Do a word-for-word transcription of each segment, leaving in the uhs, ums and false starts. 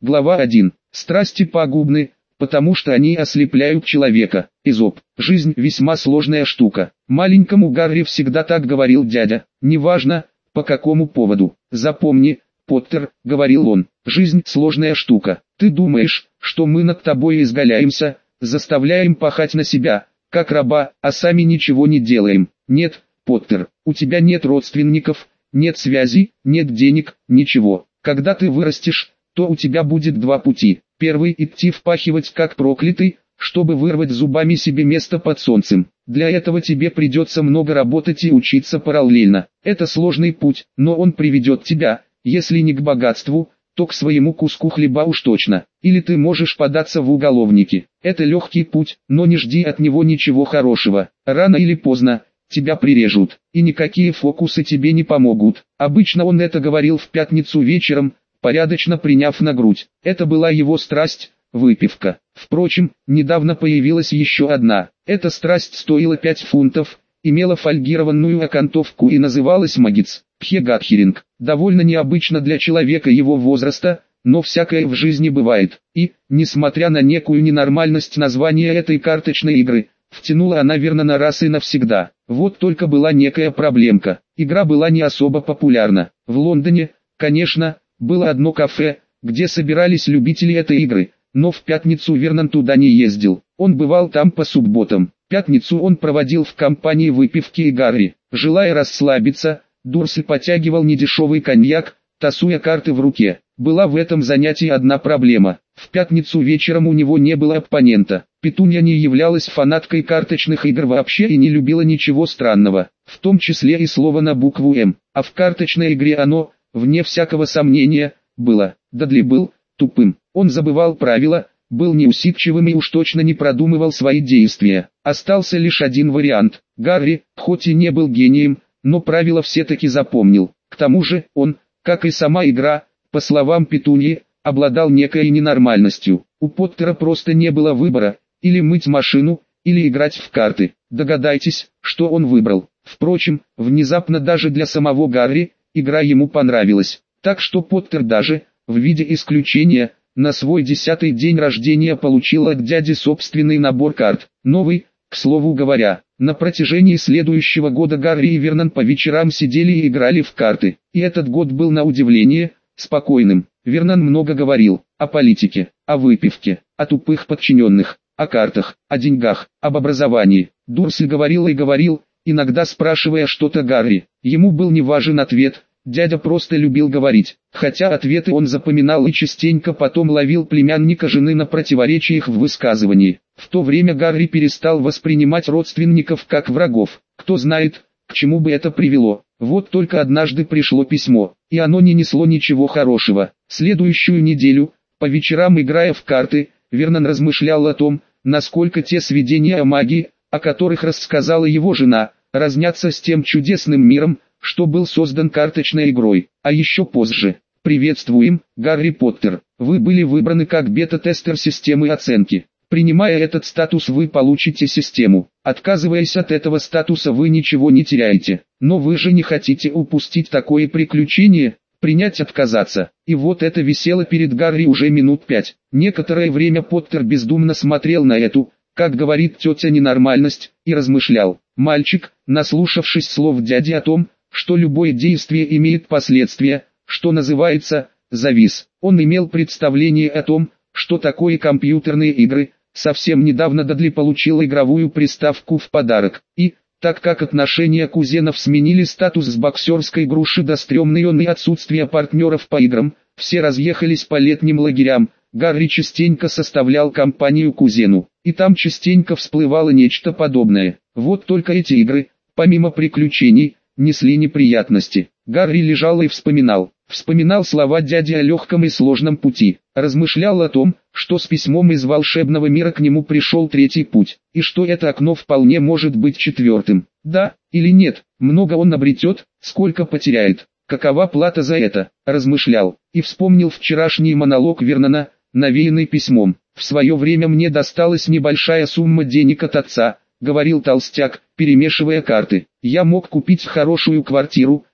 Глава один. Страсти пагубны, потому что они ослепляют человека. Эзоп. Жизнь весьма сложная штука. Маленькому Гарри всегда так говорил дядя, неважно, по какому поводу. Запомни, Поттер, говорил он, жизнь сложная штука. Ты думаешь, что мы над тобой изгаляемся, заставляем пахать на себя, как раба, а сами ничего не делаем. Нет, Поттер, у тебя нет родственников, нет связей, нет денег, ничего. Когда ты вырастешь, то у тебя будет два пути. Первый – идти впахивать как проклятый, чтобы вырвать зубами себе место под солнцем. Для этого тебе придется много работать и учиться параллельно. Это сложный путь, но он приведет тебя, если не к богатству, то к своему куску хлеба уж точно. Или ты можешь податься в уголовники. Это легкий путь, но не жди от него ничего хорошего. Рано или поздно тебя прирежут, и никакие фокусы тебе не помогут. Обычно он это говорил в пятницу вечером, порядочно приняв на грудь. Это была его страсть, выпивка. Впрочем, недавно появилась еще одна. Эта страсть стоила пять фунтов, имела фольгированную окантовку и называлась магиц. Пхегатхеринг. Довольно необычно для человека его возраста, но всякое в жизни бывает. И, несмотря на некую ненормальность названия этой карточной игры, втянула она верно на раз и навсегда. Вот только была некая проблемка. Игра была не особо популярна. В Лондоне, конечно, было одно кафе, где собирались любители этой игры, но в пятницу Вернон туда не ездил. Он бывал там по субботам. Пятницу он проводил в компании выпивки и Гарри. Желая расслабиться, Дурсль потягивал недешевый коньяк, тасуя карты в руке. Была в этом занятии одна проблема. В пятницу вечером у него не было оппонента. Петунья не являлась фанаткой карточных игр вообще и не любила ничего странного, в том числе и слово на букву «М», а в карточной игре оно, вне всякого сомнения, было. Дадли был тупым, он забывал правила, был неусидчивым и уж точно не продумывал свои действия. Остался лишь один вариант. Гарри, хоть и не был гением, но правила все-таки запомнил. К тому же, он, как и сама игра, по словам Петуньи, обладал некой ненормальностью. У Поттера просто не было выбора, или мыть машину, или играть в карты. Догадайтесь, что он выбрал. Впрочем, внезапно даже для самого Гарри, игра ему понравилась. Так что Поттер даже, в виде исключения, на свой десятый день рождения получил от дяди собственный набор карт. Новый, к слову говоря. На протяжении следующего года Гарри и Вернон по вечерам сидели и играли в карты. И этот год был на удивление спокойным. Вернон много говорил о политике, о выпивке, о тупых подчиненных, о картах, о деньгах, об образовании. Дурсль говорил и говорил, иногда спрашивая что-то Гарри. Ему был не важен ответ, дядя просто любил говорить. Хотя ответы он запоминал и частенько потом ловил племянника жены на противоречиях в высказывании. В то время Гарри перестал воспринимать родственников как врагов. Кто знает, к чему бы это привело. Вот только однажды пришло письмо, и оно не несло ничего хорошего. Следующую неделю, по вечерам играя в карты, Вернон размышлял о том, насколько те сведения о магии, о которых рассказала его жена, разнятся с тем чудесным миром, что был создан карточной игрой. А еще позже. Приветствуем, Гарри Поттер. Вы были выбраны как бета-тестер системы оценки. Принимая этот статус, вы получите систему. Отказываясь от этого статуса, вы ничего не теряете. Но вы же не хотите упустить такое приключение, принять отказаться. И вот это висело перед Гарри уже минут пять. Некоторое время Поттер бездумно смотрел на эту, как говорит тетя, ненормальность, и размышлял. Мальчик, наслушавшись слов дяди о том, что любое действие имеет последствия, что называется, завис. Он имел представление о том, что такое компьютерные игры. Совсем недавно Дадли получил игровую приставку в подарок. И, так как отношения кузенов сменили статус с боксерской груши до стрёмной он и отсутствия партнеров по играм, все разъехались по летним лагерям, Гарри частенько составлял компанию кузену. И там частенько всплывало нечто подобное. Вот только эти игры, помимо приключений, несли неприятности. Гарри лежал и вспоминал. Вспоминал слова дяди о легком и сложном пути. Размышлял о том, что с письмом из волшебного мира к нему пришел третий путь, и что это окно вполне может быть четвертым. Да, или нет, много он обретет, сколько потеряет. Какова плата за это? Размышлял, и вспомнил вчерашний монолог Вернона, навеянный письмом. В свое время мне досталась небольшая сумма денег от отца, говорил толстяк, перемешивая карты. Я мог купить хорошую квартиру,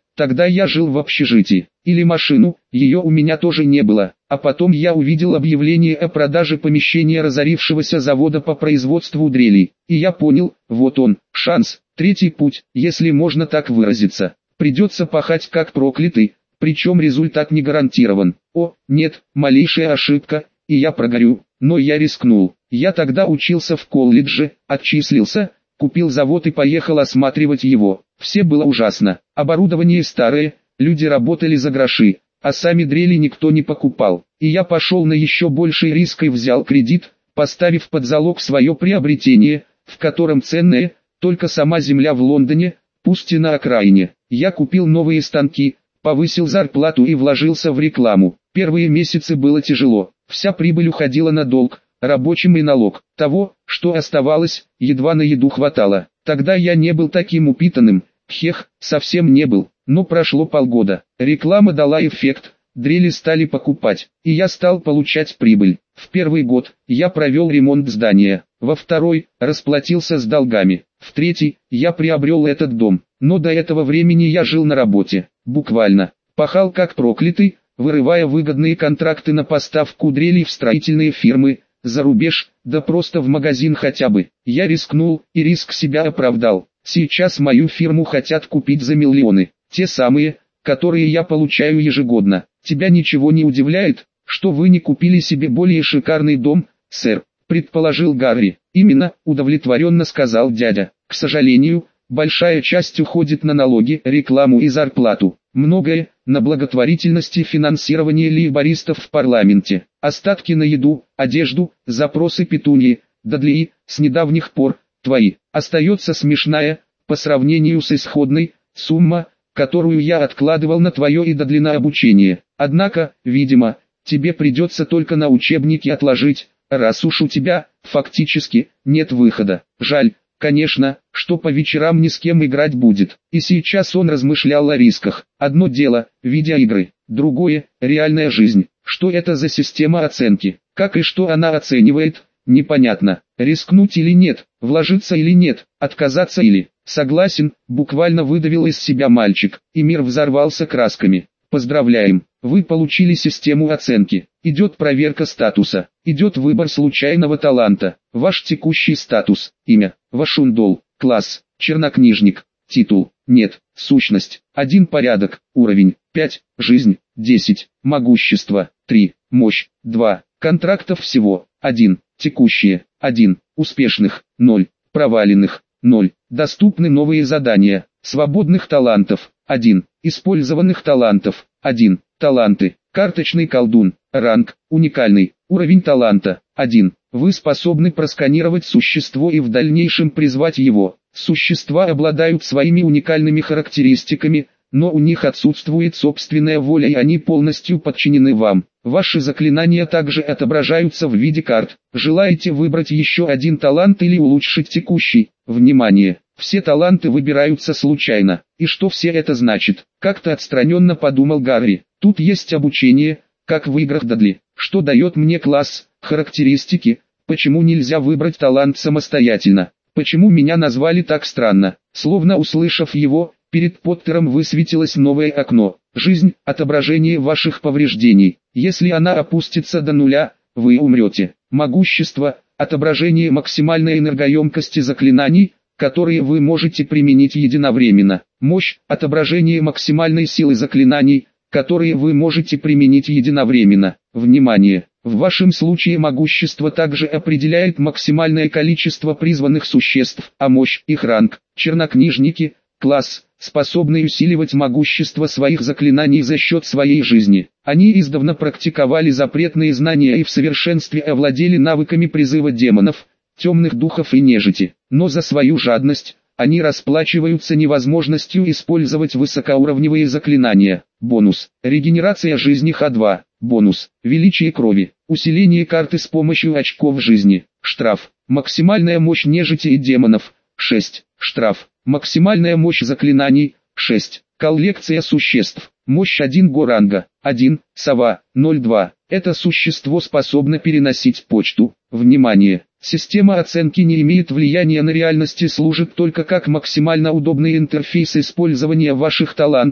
Тогда я жил в общежитии. Или машину, ее у меня тоже не было. А потом я увидел объявление о продаже помещения разорившегося завода по производству дрелей. И я понял, вот он, шанс, третий путь, если можно так выразиться. Придется пахать как проклятый, причем результат не гарантирован. О, нет, малейшая ошибка, и я прогорю. Но я рискнул. Я тогда учился в колледже, отчислился, купил завод и поехал осматривать его. Все было ужасно. Оборудование старое, люди работали за гроши, а сами дрели никто не покупал. И я пошел на еще больший риск и взял кредит, поставив под залог свое приобретение, в котором ценное, только сама земля в Лондоне, пусть и на окраине. Я купил новые станки, повысил зарплату и вложился в рекламу. Первые месяцы было тяжело, вся прибыль уходила на долг, рабочим и налог. Того, что оставалось, едва на еду хватало. Тогда я не был таким упитанным, хех, совсем не был. Но прошло полгода, реклама дала эффект, дрели стали покупать, и я стал получать прибыль. В первый год я провел ремонт здания, во второй расплатился с долгами, в третий я приобрел этот дом. Но до этого времени я жил на работе, буквально, пахал как проклятый, вырывая выгодные контракты на поставку дрелей в строительные фирмы, за рубеж, да просто в магазин хотя бы. Я рискнул, и риск себя оправдал. Сейчас мою фирму хотят купить за миллионы, те самые, которые я получаю ежегодно. Тебя ничего не удивляет, что вы не купили себе более шикарный дом, сэр, предположил Гарри. Именно, удовлетворенно сказал дядя. К сожалению, большая часть уходит на налоги, рекламу и зарплату. Многое – на благотворительность и финансирование лейбористов в парламенте. Остатки на еду, одежду, запросы петуньи, Дадли, с недавних пор, твои. Остается смешная, по сравнению с исходной, сумма, которую я откладывал на твое и Дадли на обучение. Однако, видимо, тебе придется только на учебники отложить, раз уж у тебя, фактически, нет выхода. Жаль, конечно, что по вечерам ни с кем играть будет. И сейчас он размышлял о рисках. Одно дело – видеоигры, другое – реальная жизнь. Что это за система оценки? Как и что она оценивает? Непонятно. Рискнуть или нет, вложиться или нет, отказаться или... Согласен, буквально выдавил из себя мальчик, и мир взорвался красками. Поздравляем, вы получили систему оценки. Идет проверка статуса, идет выбор случайного таланта. Ваш текущий статус, имя, Вашундол, класс, чернокнижник, титул, нет, сущность, один порядок, уровень, пять, жизнь, десять, могущество, три, мощь, два, контрактов всего, один, текущие, один, успешных, ноль, проваленных, ноль, доступны новые задания, свободных талантов, один, использованных талантов, один, таланты, карточный колдун, ранг, уникальный, уровень таланта, один, вы способны просканировать существо и в дальнейшем призвать его. Существа обладают своими уникальными характеристиками, но у них отсутствует собственная воля и они полностью подчинены вам. Ваши заклинания также отображаются в виде карт. Желаете выбрать еще один талант или улучшить текущий? Внимание! Все таланты выбираются случайно. И что все это значит? Как-то отстраненно подумал Гарри. Тут есть обучение, как в играх Дадли. Что дает мне класс, характеристики? Почему нельзя выбрать талант самостоятельно? Почему меня назвали так странно? Словно услышав его, перед Поттером высветилось новое окно. Жизнь – отображение ваших повреждений. Если она опустится до нуля, вы умрете. Могущество – отображение максимальной энергоемкости заклинаний, которые вы можете применить единовременно. Мощь – отображение максимальной силы заклинаний, которые вы можете применить единовременно. Внимание! В вашем случае могущество также определяет максимальное количество призванных существ, а мощь – их ранг. Чернокнижники – класс, способный усиливать могущество своих заклинаний за счет своей жизни. Они издавна практиковали запретные знания и в совершенстве овладели навыками призыва демонов, темных духов и нежити. Но за свою жадность, они расплачиваются невозможностью использовать высокоуровневые заклинания. Бонус. Регенерация жизни ха два. Бонус. Величие крови. Усиление карты с помощью очков жизни. Штраф. Максимальная мощь нежити и демонов. шесть. Штраф. Максимальная мощь заклинаний. шесть. Коллекция существ. Мощь один горанга. один. Сова. ноль два. Это существо способно переносить почту. Внимание! Система оценки не имеет влияния на реальность и служит только как максимально удобный интерфейс использования ваших талантов,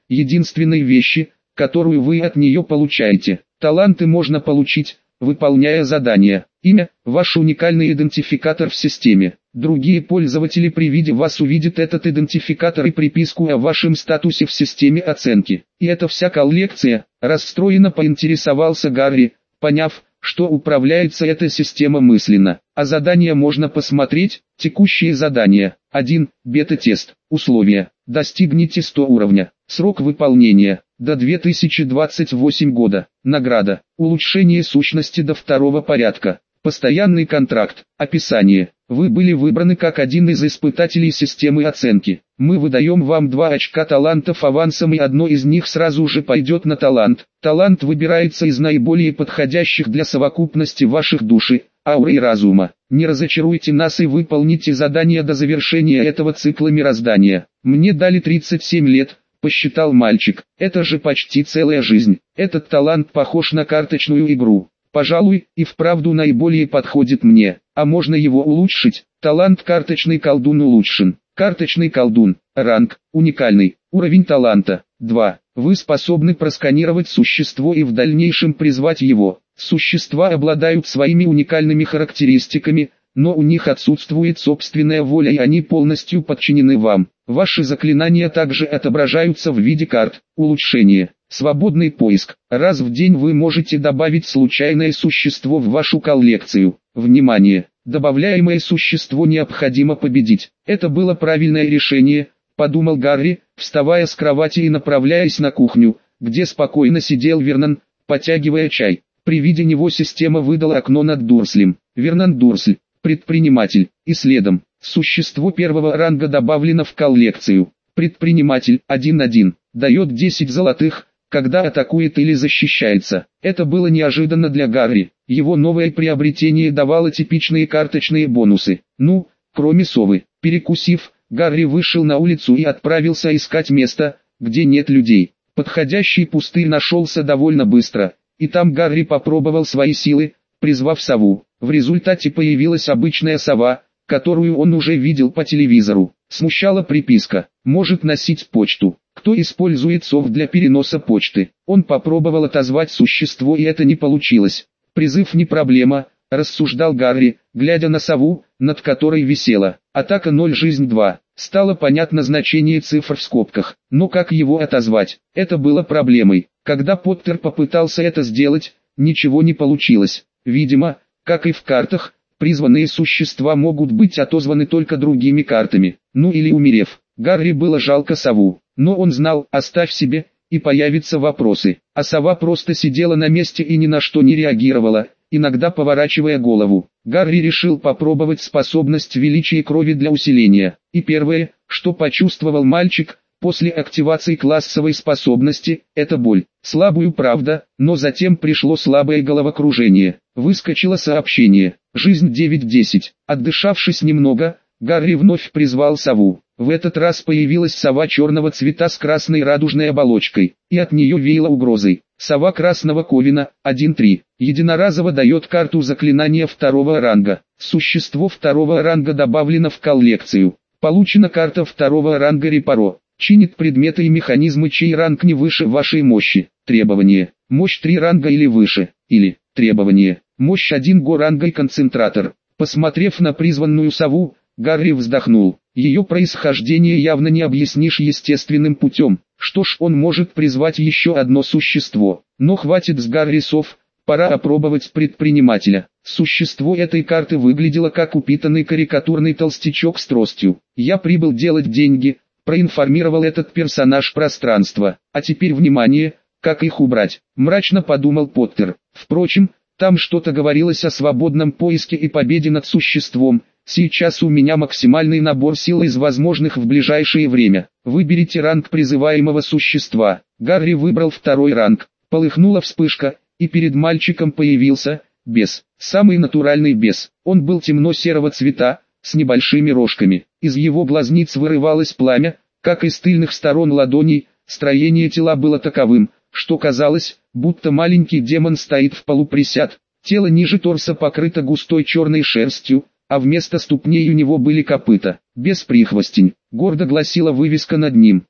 единственной вещи, которую вы от нее получаете. Таланты можно получить, выполняя задания. Имя – ваш уникальный идентификатор в системе. Другие пользователи при виде вас увидят этот идентификатор и приписку о вашем статусе в системе оценки. И это вся коллекция, расстроенно поинтересовался Гарри, поняв, что управляется эта система мысленно. А задания можно посмотреть. Текущие задания. один. Бета-тест. Условия. Достигните сто уровня. Срок выполнения. До две тысячи двадцать восьмого года. Награда. Улучшение сущности до второго порядка. Постоянный контракт. Описание. Вы были выбраны как один из испытателей системы оценки. Мы выдаем вам два очка талантов авансом, и одно из них сразу же пойдет на талант. Талант выбирается из наиболее подходящих для совокупности ваших души, ауры и разума. Не разочаруйте нас и выполните задание до завершения этого цикла мироздания. Мне дали тридцать семь лет, посчитал мальчик. Это же почти целая жизнь. Этот талант похож на карточную игру. Пожалуй, и вправду наиболее подходит мне. А можно его улучшить? Талант карточный колдун улучшен. Карточный колдун. Ранг. Уникальный. Уровень таланта. два. Вы способны просканировать существо и в дальнейшем призвать его. Существа обладают своими уникальными характеристиками, но у них отсутствует собственная воля, и они полностью подчинены вам. Ваши заклинания также отображаются в виде карт. Улучшение. Свободный поиск. Раз в день вы можете добавить случайное существо в вашу коллекцию. Внимание! Добавляемое существо необходимо победить. Это было правильное решение, подумал Гарри, вставая с кровати и направляясь на кухню, где спокойно сидел Вернон, потягивая чай. При виде него система выдала окно над Дурслем. Вернон Дурсль, предприниматель, и следом, существо первого ранга добавлено в коллекцию. Предприниматель один один, дает десять золотых, когда атакует или защищается. Это было неожиданно для Гарри. Его новое приобретение давало типичные карточные бонусы. Ну, кроме совы. Перекусив, Гарри вышел на улицу и отправился искать место, где нет людей. Подходящий пустырь нашелся довольно быстро, и там Гарри попробовал свои силы, призвав сову. В результате появилась обычная сова, которую он уже видел по телевизору. Смущала приписка: может носить почту. Кто использует сов для переноса почты? Он попробовал отозвать существо, и это не получилось. Призыв не проблема, рассуждал Гарри, глядя на сову, над которой висела атака ноль, жизнь два. Стало понятно значение цифр в скобках, но как его отозвать? Это было проблемой. Когда Поттер попытался это сделать, ничего не получилось. Видимо, как и в картах, призванные существа могут быть отозваны только другими картами, ну или умерев. Гарри было жалко сову, но он знал, оставь себе, и появятся вопросы. А сова просто сидела на месте и ни на что не реагировала, иногда поворачивая голову. Гарри решил попробовать способность величия крови для усиления. И первое, что почувствовал мальчик, после активации классовой способности, это боль. Слабую, правда, но затем пришло слабое головокружение. Выскочило сообщение: жизнь девять десять. Отдышавшись немного, Гарри вновь призвал сову. В этот раз появилась сова черного цвета с красной радужной оболочкой, и от нее веяло угрозой. Сова красного ковина, один три. Единоразово дает карту заклинания второго ранга. Существо второго ранга добавлено в коллекцию. Получена карта второго ранга Репаро. Чинит предметы и механизмы, чей ранг не выше вашей мощи. Требование: мощь три ранга или выше. Или, требование: мощь один го ранга и концентратор. Посмотрев на призванную сову, Гарри вздохнул. Ее происхождение явно не объяснишь естественным путем. Что ж, он может призвать еще одно существо. Но хватит с Гарри сов, пора опробовать предпринимателя. Существо этой карты выглядело как упитанный карикатурный толстячок с тростью. Я прибыл делать деньги, проинформировал этот персонаж пространства. А теперь внимание, как их убрать? Мрачно подумал Поттер. Впрочем, там что-то говорилось о свободном поиске и победе над существом. Сейчас у меня максимальный набор сил из возможных в ближайшее время. Выберите ранг призываемого существа. Гарри выбрал второй ранг. Полыхнула вспышка, и перед мальчиком появился бес. Самый натуральный бес. Он был темно-серого цвета, с небольшими рожками. Из его глазниц вырывалось пламя, как из тыльных сторон ладоней. Строение тела было таковым, что казалось, будто маленький демон стоит в полуприсяд. Тело ниже торса покрыто густой черной шерстью, а вместо ступней у него были копыта. Бес-прихвостень, гордо гласила вывеска над ним.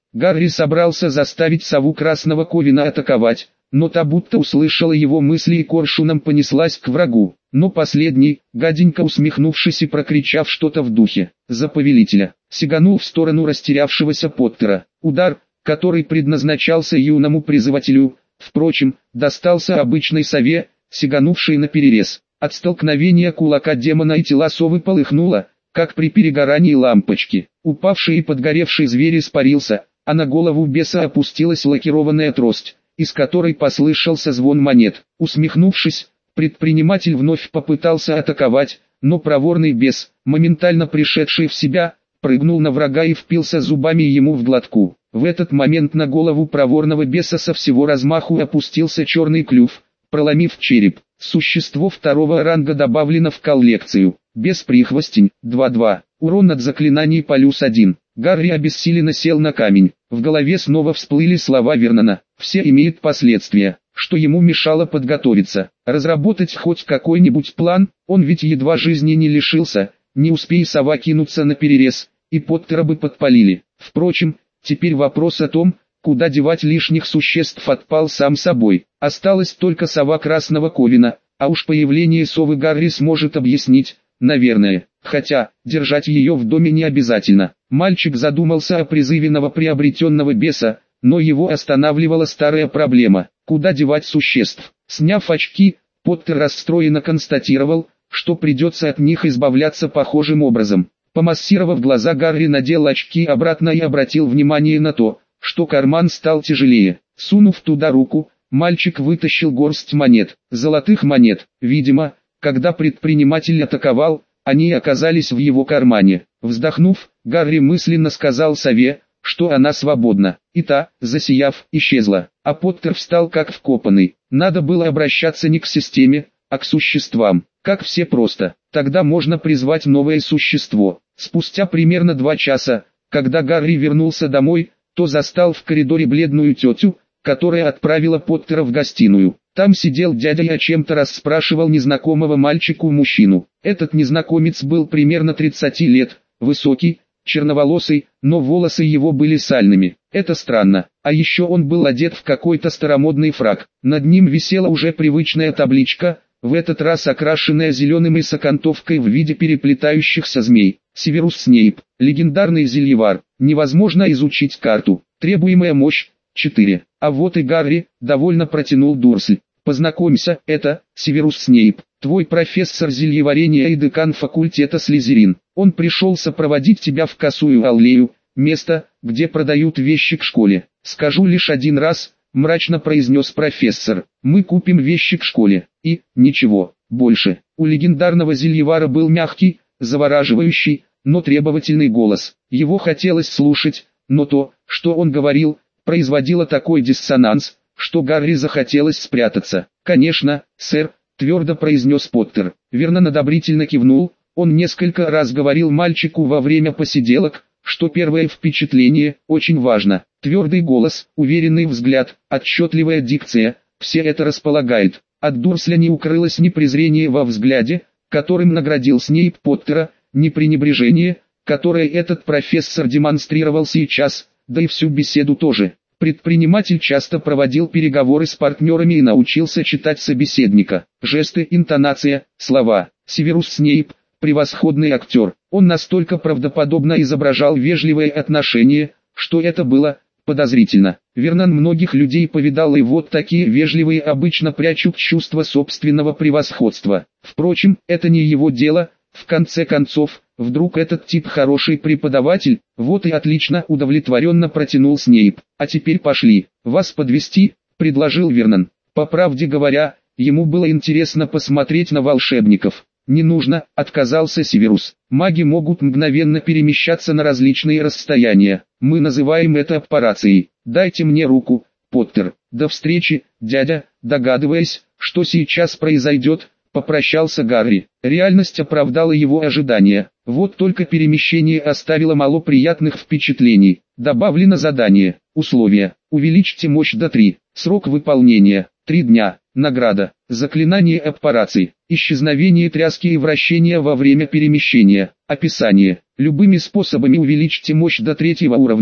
Гарри собрался заставить сову Красного Ковина атаковать, но та будто услышала его мысли и коршуном понеслась к врагу. Но последний, гаденько усмехнувшись и прокричав что-то в духе «За повелителя», сиганул в сторону растерявшегося Поттера. Удар, который предназначался юному призывателю, впрочем, достался обычной сове, сиганувшей наперерез. От столкновения кулака демона и тела совы полыхнуло, как при перегорании лампочки. Упавший и подгоревший зверь испарился, а на голову беса опустилась лакированная трость, из которой послышался звон монет. Усмехнувшись, предприниматель вновь попытался атаковать, но проворный бес, моментально пришедший в себя, прыгнул на врага и впился зубами ему в глотку. В этот момент на голову проворного беса со всего размаху опустился черный клюв, проломив череп. Существо второго ранга добавлено в коллекцию. Бес-прихвостень, два-два. Урон от заклинаний плюс один. Гарри обессиленно сел на камень. В голове снова всплыли слова Вернона. Все имеет последствия, что ему мешало подготовиться. Разработать хоть какой-нибудь план, он ведь едва жизни не лишился, не успей сова кинуться на перерез, и Поттера бы подпалили. Впрочем, теперь вопрос о том, куда девать лишних существ отпал сам собой. Осталась только сова Красного Ковина, а уж появление совы Гарри сможет объяснить, наверное. Хотя, держать ее в доме не обязательно. Мальчик задумался о призыве новоприобретенного беса, но его останавливала старая проблема. Куда девать существ? Сняв очки, Поттер расстроенно констатировал, что придется от них избавляться похожим образом. Помассировав глаза, Гарри надел очки обратно и обратил внимание на то, что карман стал тяжелее. Сунув туда руку, мальчик вытащил горсть монет, золотых монет. Видимо, когда предприниматель атаковал, они оказались в его кармане. Вздохнув, Гарри мысленно сказал сове, что она свободна, и та, засияв, исчезла. А Поттер встал как вкопанный. Надо было обращаться не к системе, а к существам. Как все просто. Тогда можно призвать новое существо. Спустя примерно два часа, когда Гарри вернулся домой, то застал в коридоре бледную тетю, которая отправила Поттера в гостиную. Там сидел дядя и о чем-то расспрашивал незнакомого мальчику мужчину. Этот незнакомец был примерно тридцати лет, высокий, черноволосый, но волосы его были сальными. Это странно. А еще он был одет в какой-то старомодный фрак. Над ним висела уже привычная табличка, в этот раз окрашенная зеленым и с окантовкой в виде переплетающихся змей. Северус Снейп, легендарный зельевар. Невозможно изучить карту. Требуемая мощь – четыре. А вот и Гарри, довольно протянул Дурсль. Познакомься, это Северус Снейп, твой профессор зельеварения и декан факультета Слизерин. Он пришел сопроводить тебя в Косую аллею, место, где продают вещи к школе. Скажу лишь один раз, мрачно произнес профессор. Мы купим вещи к школе. И, ничего, больше. У легендарного зельевара был мягкий, завораживающий, но требовательный голос. Его хотелось слушать, но то, что он говорил, производило такой диссонанс, что Гарри захотелось спрятаться. «Конечно, сэр», — твердо произнес Поттер. Вернон одобрительно кивнул. Он несколько раз говорил мальчику во время посиделок, что первое впечатление очень важно. Твердый голос, уверенный взгляд, отчетливая дикция — все это располагает. От Дурсля не укрылось ни презрение во взгляде, которым наградил Снейп Поттера, ни пренебрежение, которое этот профессор демонстрировал сейчас, да и всю беседу тоже. Предприниматель часто проводил переговоры с партнерами и научился читать собеседника. Жесты, интонация, слова. Северус Снейп – превосходный актер. Он настолько правдоподобно изображал вежливое отношение, что это было подозрительно. Вернон многих людей повидал, и вот такие вежливые обычно прячут чувство собственного превосходства. Впрочем, это не его дело. В конце концов, вдруг этот тип хороший преподаватель, вот и отлично, удовлетворенно протянул Снейп. А теперь пошли, вас подвести, предложил Вернон. По правде говоря, ему было интересно посмотреть на волшебников. Не нужно, отказался Северус. Маги могут мгновенно перемещаться на различные расстояния. Мы называем это аппарацией. Дайте мне руку, Поттер. До встречи, дядя. Догадываясь, что сейчас произойдет, попрощался Гарри. Реальность оправдала его ожидания. Вот только перемещение оставило мало приятных впечатлений. Добавлено задание. Условия. Увеличьте мощь до три. Срок выполнения. три дня. Награда. Заклинание аппараций. Исчезновение тряски и вращения во время перемещения. Описание. Любыми способами увеличьте мощь до третьего уровня,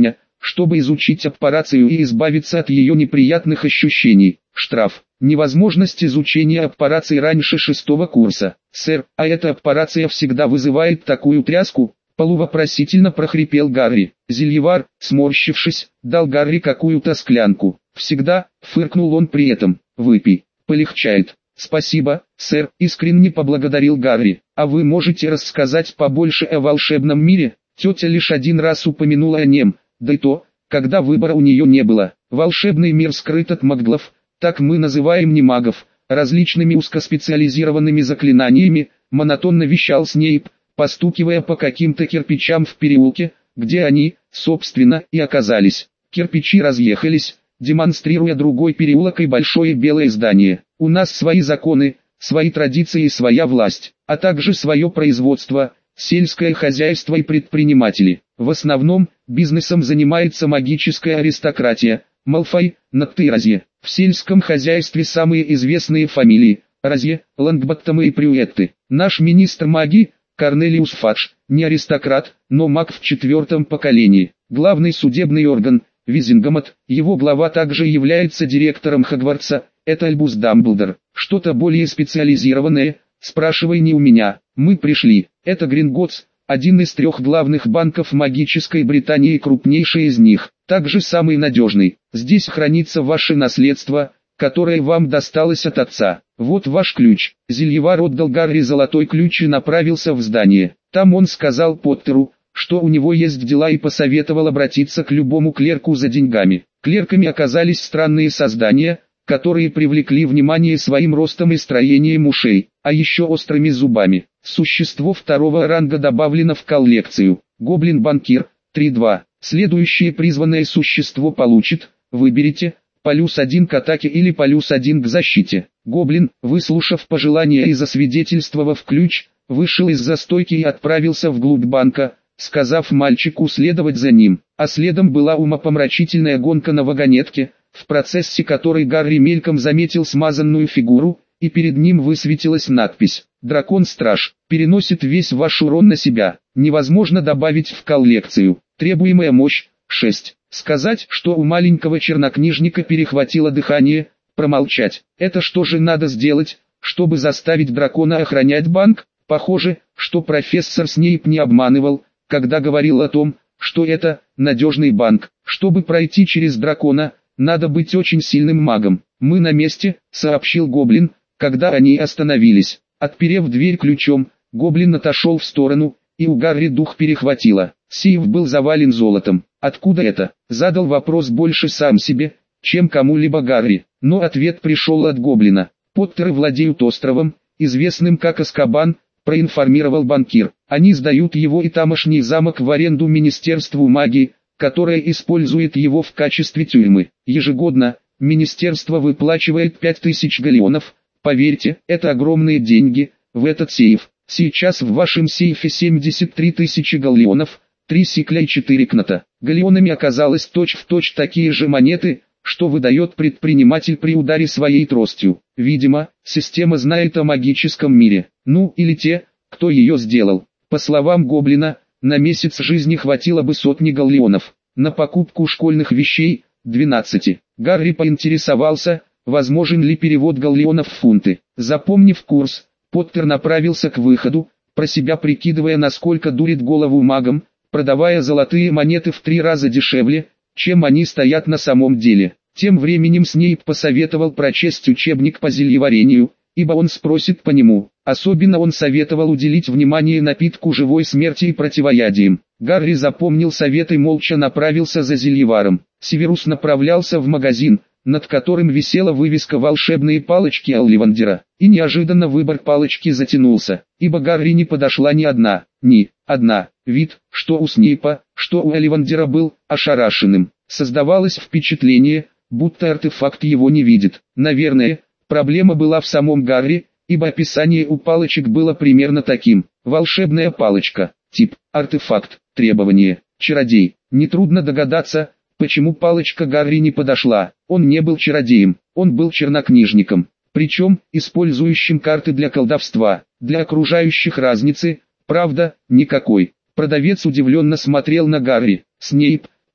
чтобы изучить аппарацию и избавиться от ее неприятных ощущений. Штраф. Невозможность изучения аппарации раньше шестого курса. Сэр, а эта аппарация всегда вызывает такую тряску? Полувопросительно прохрипел Гарри. Зельевар, сморщившись, дал Гарри какую-то склянку. Всегда, фыркнул он при этом. Выпей, полегчает. Спасибо, сэр, искренне поблагодарил Гарри. А вы можете рассказать побольше о волшебном мире? Тетя лишь один раз упомянула о нем, да и то, когда выбора у нее не было. Волшебный мир скрыт от маглов, так мы называем не магов, различными узкоспециализированными заклинаниями, монотонно вещал Снейп, постукивая по каким-то кирпичам в переулке, где они, собственно, и оказались. Кирпичи разъехались, демонстрируя другой переулок и большое белое здание. У нас свои законы, свои традиции и своя власть, а также свое производство, сельское хозяйство и предприниматели. В основном, бизнесом занимается магическая аристократия, Малфой, Нотт и Розье. В сельском хозяйстве самые известные фамилии, Розье, Лонгботтомы и Прюетты. Наш министр магии, Корнелиус Фадж, не аристократ, но маг в четвертом поколении. Главный судебный орган, Визингомот, его глава также является директором Хогвартса, это Альбус Дамблдор. Что-то более специализированное, спрашивай не у меня, мы пришли. Это Гринготтс, один из трех главных банков магической Британии и крупнейший из них, также самый надежный. Здесь хранится ваше наследство, которое вам досталось от отца. Вот ваш ключ. Зельевар отдал Гарри золотой ключ и направился в здание. Там он сказал Поттеру, что у него есть дела, и посоветовал обратиться к любому клерку за деньгами. Клерками оказались странные создания, которые привлекли внимание своим ростом и строением ушей, а еще острыми зубами. Существо второго ранга добавлено в коллекцию. Гоблин-банкир, три два. Следующее призванное существо получит, выберите, плюс один к атаке или плюс один к защите. Гоблин, выслушав пожелания и засвидетельствовав ключ, вышел из застойки и отправился вглубь банка, сказав мальчику следовать за ним. А следом была умопомрачительная гонка на вагонетке, в процессе которой Гарри мельком заметил смазанную фигуру, и перед ним высветилась надпись «Дракон-страж, переносит весь ваш урон на себя, невозможно добавить в коллекцию, требуемая мощь, шесть». Сказать, что у маленького чернокнижника перехватило дыхание, промолчать. Это что же надо сделать, чтобы заставить дракона охранять банк? Похоже, что профессор Снейп не обманывал, когда говорил о том, что это надежный банк. Чтобы пройти через дракона, надо быть очень сильным магом. «Мы на месте», — сообщил Гоблин, когда они остановились. Отперев дверь ключом, Гоблин отошел в сторону, и у Гарри дух перехватило. Сейф был завален золотом. «Откуда это?» — задал вопрос больше сам себе, чем кому-либо Гарри. Но ответ пришел от Гоблина. «Поттеры владеют островом, известным как Азкабан», — проинформировал банкир. «Они сдают его и тамошний замок в аренду Министерству магии, которое использует его в качестве тюрьмы. Ежегодно министерство выплачивает пять тысяч галлеонов. Поверьте, это огромные деньги. В этот сейф. Сейчас в вашем сейфе семьдесят три тысячи галлеонов, три сикля и четыре кната. Галлеонами оказалось точь-в-точь такие же монеты, что выдает предприниматель при ударе своей тростью. Видимо, система знает о магическом мире. Ну или те, кто ее сделал. По словам Гоблина, на месяц жизни хватило бы сотни галлеонов. На покупку школьных вещей – двенадцати. Гарри поинтересовался, возможен ли перевод галлеонов в фунты. Запомнив курс, Поттер направился к выходу, про себя прикидывая, насколько дурит голову магам, продавая золотые монеты в три раза дешевле, чем они стоят на самом деле. Тем временем Снейп посоветовал прочесть учебник по зельеварению, ибо он спросит по нему. Особенно он советовал уделить внимание напитку живой смерти и противоядиям. Гарри запомнил совет и молча направился за зельеваром. Северус направлялся в магазин, над которым висела вывеска «Волшебные палочки Олливандера». И неожиданно выбор палочки затянулся, ибо Гарри не подошла ни одна, ни одна. Вид, что у Снейпа, что у Олливандера, был ошарашенным. Создавалось впечатление, будто артефакт его не видит. Наверное, проблема была в самом Гарри, ибо описание у палочек было примерно таким. Волшебная палочка, тип, артефакт, требование, чародей. Нетрудно догадаться, почему палочка Гарри не подошла. Он не был чародеем, он был чернокнижником, причем использующим карты для колдовства. Для окружающих разницы, правда, никакой. Продавец удивленно смотрел на Гарри. Снейп,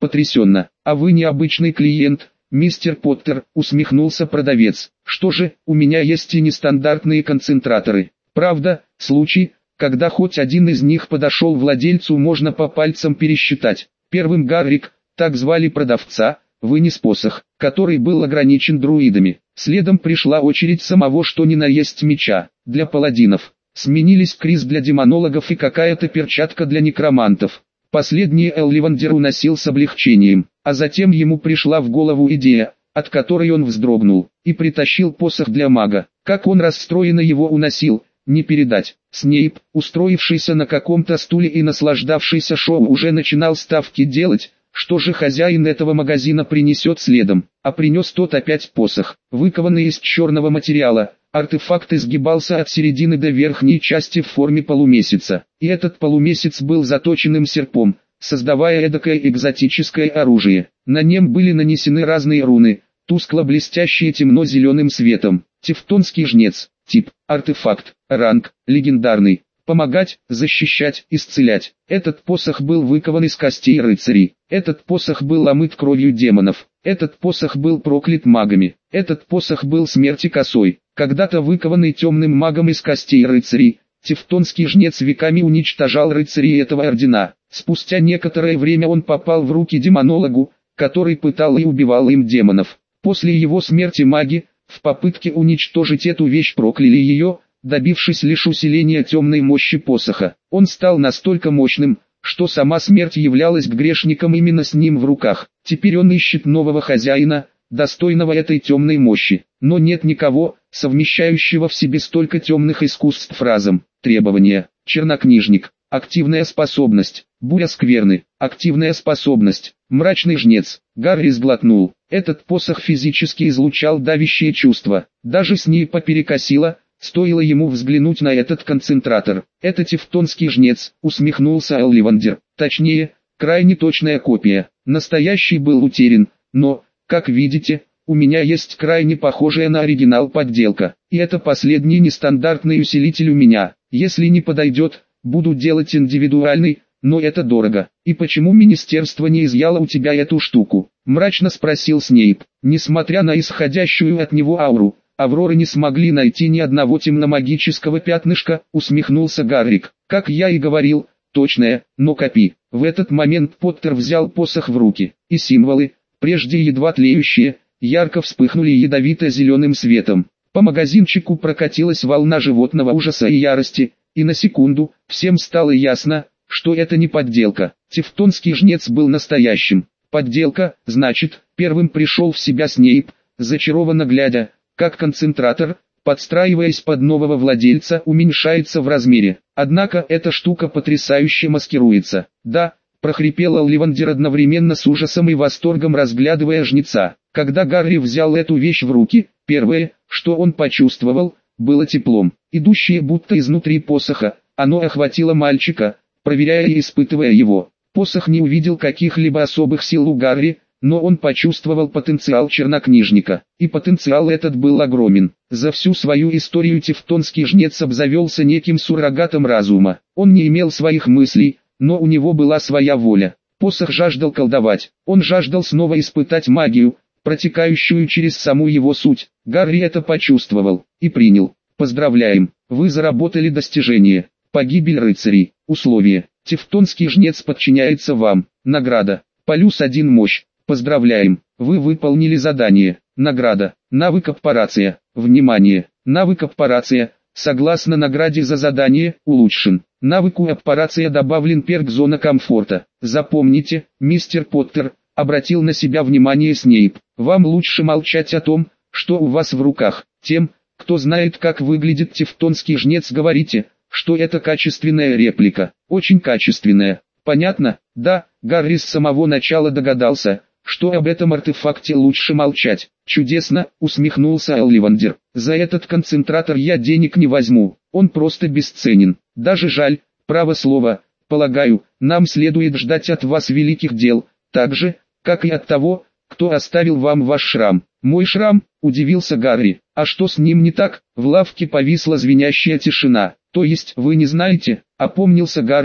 Потрясенно. А вы необычный клиент, мистер Поттер, усмехнулся продавец. Что же, у меня есть и нестандартные концентраторы. Правда, случай, когда хоть один из них подошел владельцу, можно по пальцам пересчитать. Первым Гаррик, так звали продавца, вынес посох, который был ограничен друидами. Следом пришла очередь самого что ни на есть меча, для паладинов. Сменились Крис для демонологов и какая-то перчатка для некромантов. Последний Элливандер уносил с облегчением, а затем ему пришла в голову идея, от которой он вздрогнул, и притащил посох для мага. Как он расстроенно его уносил, не передать. Снейп, устроившийся на каком-то стуле и наслаждавшийся шоу, уже начинал ставки делать, что же хозяин этого магазина принесет следом. А принес тот опять посох, выкованный из черного материала. Артефакт изгибался от середины до верхней части в форме полумесяца, и этот полумесяц был заточенным серпом, создавая эдакое экзотическое оружие. На нем были нанесены разные руны, тускло-блестящие темно-зеленым светом. Тевтонский жнец, тип, артефакт, ранг, легендарный. Помогать, защищать, исцелять. Этот посох был выкован из костей рыцарей. Этот посох был омыт кровью демонов. Этот посох был проклят магами. Этот посох был смерти косой. Когда-то выкованный темным магом из костей рыцарей, тевтонский жнец веками уничтожал рыцарей этого ордена. Спустя некоторое время он попал в руки демонологу, который пытал и убивал им демонов. После его смерти маги, в попытке уничтожить эту вещь, прокляли ее, добившись лишь усиления темной мощи посоха. Он стал настолько мощным, что сама смерть являлась к грешникам именно с ним в руках. Теперь он ищет нового хозяина, достойного этой темной мощи. Но нет никого, совмещающего в себе столько темных искусств разом. Требования. Чернокнижник. Активная способность. Буря скверны. Активная способность. Мрачный жнец. Гарри сглотнул. Этот посох физически излучал давящее чувство. Даже Снейпа перекосило, стоило ему взглянуть на этот концентратор. «Это тевтонский жнец», — усмехнулся Элливандер. «Точнее, крайне точная копия. Настоящий был утерян, но, как видите, у меня есть крайне похожая на оригинал подделка. И это последний нестандартный усилитель у меня. Если не подойдет, буду делать индивидуальный, но это дорого. И почему министерство не изъяло у тебя эту штуку?» — мрачно спросил Снейп. Несмотря на исходящую от него ауру, Авроры не смогли найти ни одного темномагического пятнышка, усмехнулся Гаррик. Как я и говорил, точная, но копи. В этот момент Поттер взял посох в руки, и символы, прежде едва тлеющие, ярко вспыхнули ядовито-зеленым светом. По магазинчику прокатилась волна животного ужаса и ярости, и на секунду всем стало ясно, что это не подделка. Тевтонский жнец был настоящим. Подделка, значит, первым пришел в себя Снейп, зачарованно глядя, как концентратор, подстраиваясь под нового владельца, уменьшается в размере. Однако эта штука потрясающе маскируется. «Да», — прохрипел Элливандер одновременно с ужасом и восторгом, разглядывая жнеца. Когда Гарри взял эту вещь в руки, первое, что он почувствовал, было теплом, идущее будто изнутри посоха. Оно охватило мальчика, проверяя и испытывая его. Посох не увидел каких-либо особых сил у Гарри, но он почувствовал потенциал чернокнижника, и потенциал этот был огромен. За всю свою историю тевтонский жнец обзавелся неким суррогатом разума. Он не имел своих мыслей, но у него была своя воля. Посох жаждал колдовать, он жаждал снова испытать магию, протекающую через саму его суть. Гарри это почувствовал и принял. «Поздравляем, вы заработали достижение. Погибель рыцарей. Условие. Тевтонский жнец подчиняется вам. Награда. Плюс один мощь. Поздравляем, вы выполнили задание. Награда. Навык аппарация. Внимание! Навык аппарация, согласно награде за задание, улучшен. Навыку аппарация добавлен перк зона комфорта. Запомните, мистер Поттер, обратил на себя внимание Снейп. Вам лучше молчать о том, что у вас в руках. Тем, кто знает, как выглядит тевтонский жнец, говорите, что это качественная реплика. Очень качественная. Понятно? Да, Гарри с самого начала догадался, что об этом артефакте лучше молчать. Чудесно, усмехнулся Элливандер. За этот концентратор я денег не возьму, он просто бесценен. Даже жаль, право слово. Полагаю, нам следует ждать от вас великих дел, так же, как и от того, кто оставил вам ваш шрам. Мой шрам, удивился Гарри. А что с ним не так? В лавке повисла звенящая тишина. То есть вы не знаете? Опомнился Гаррик,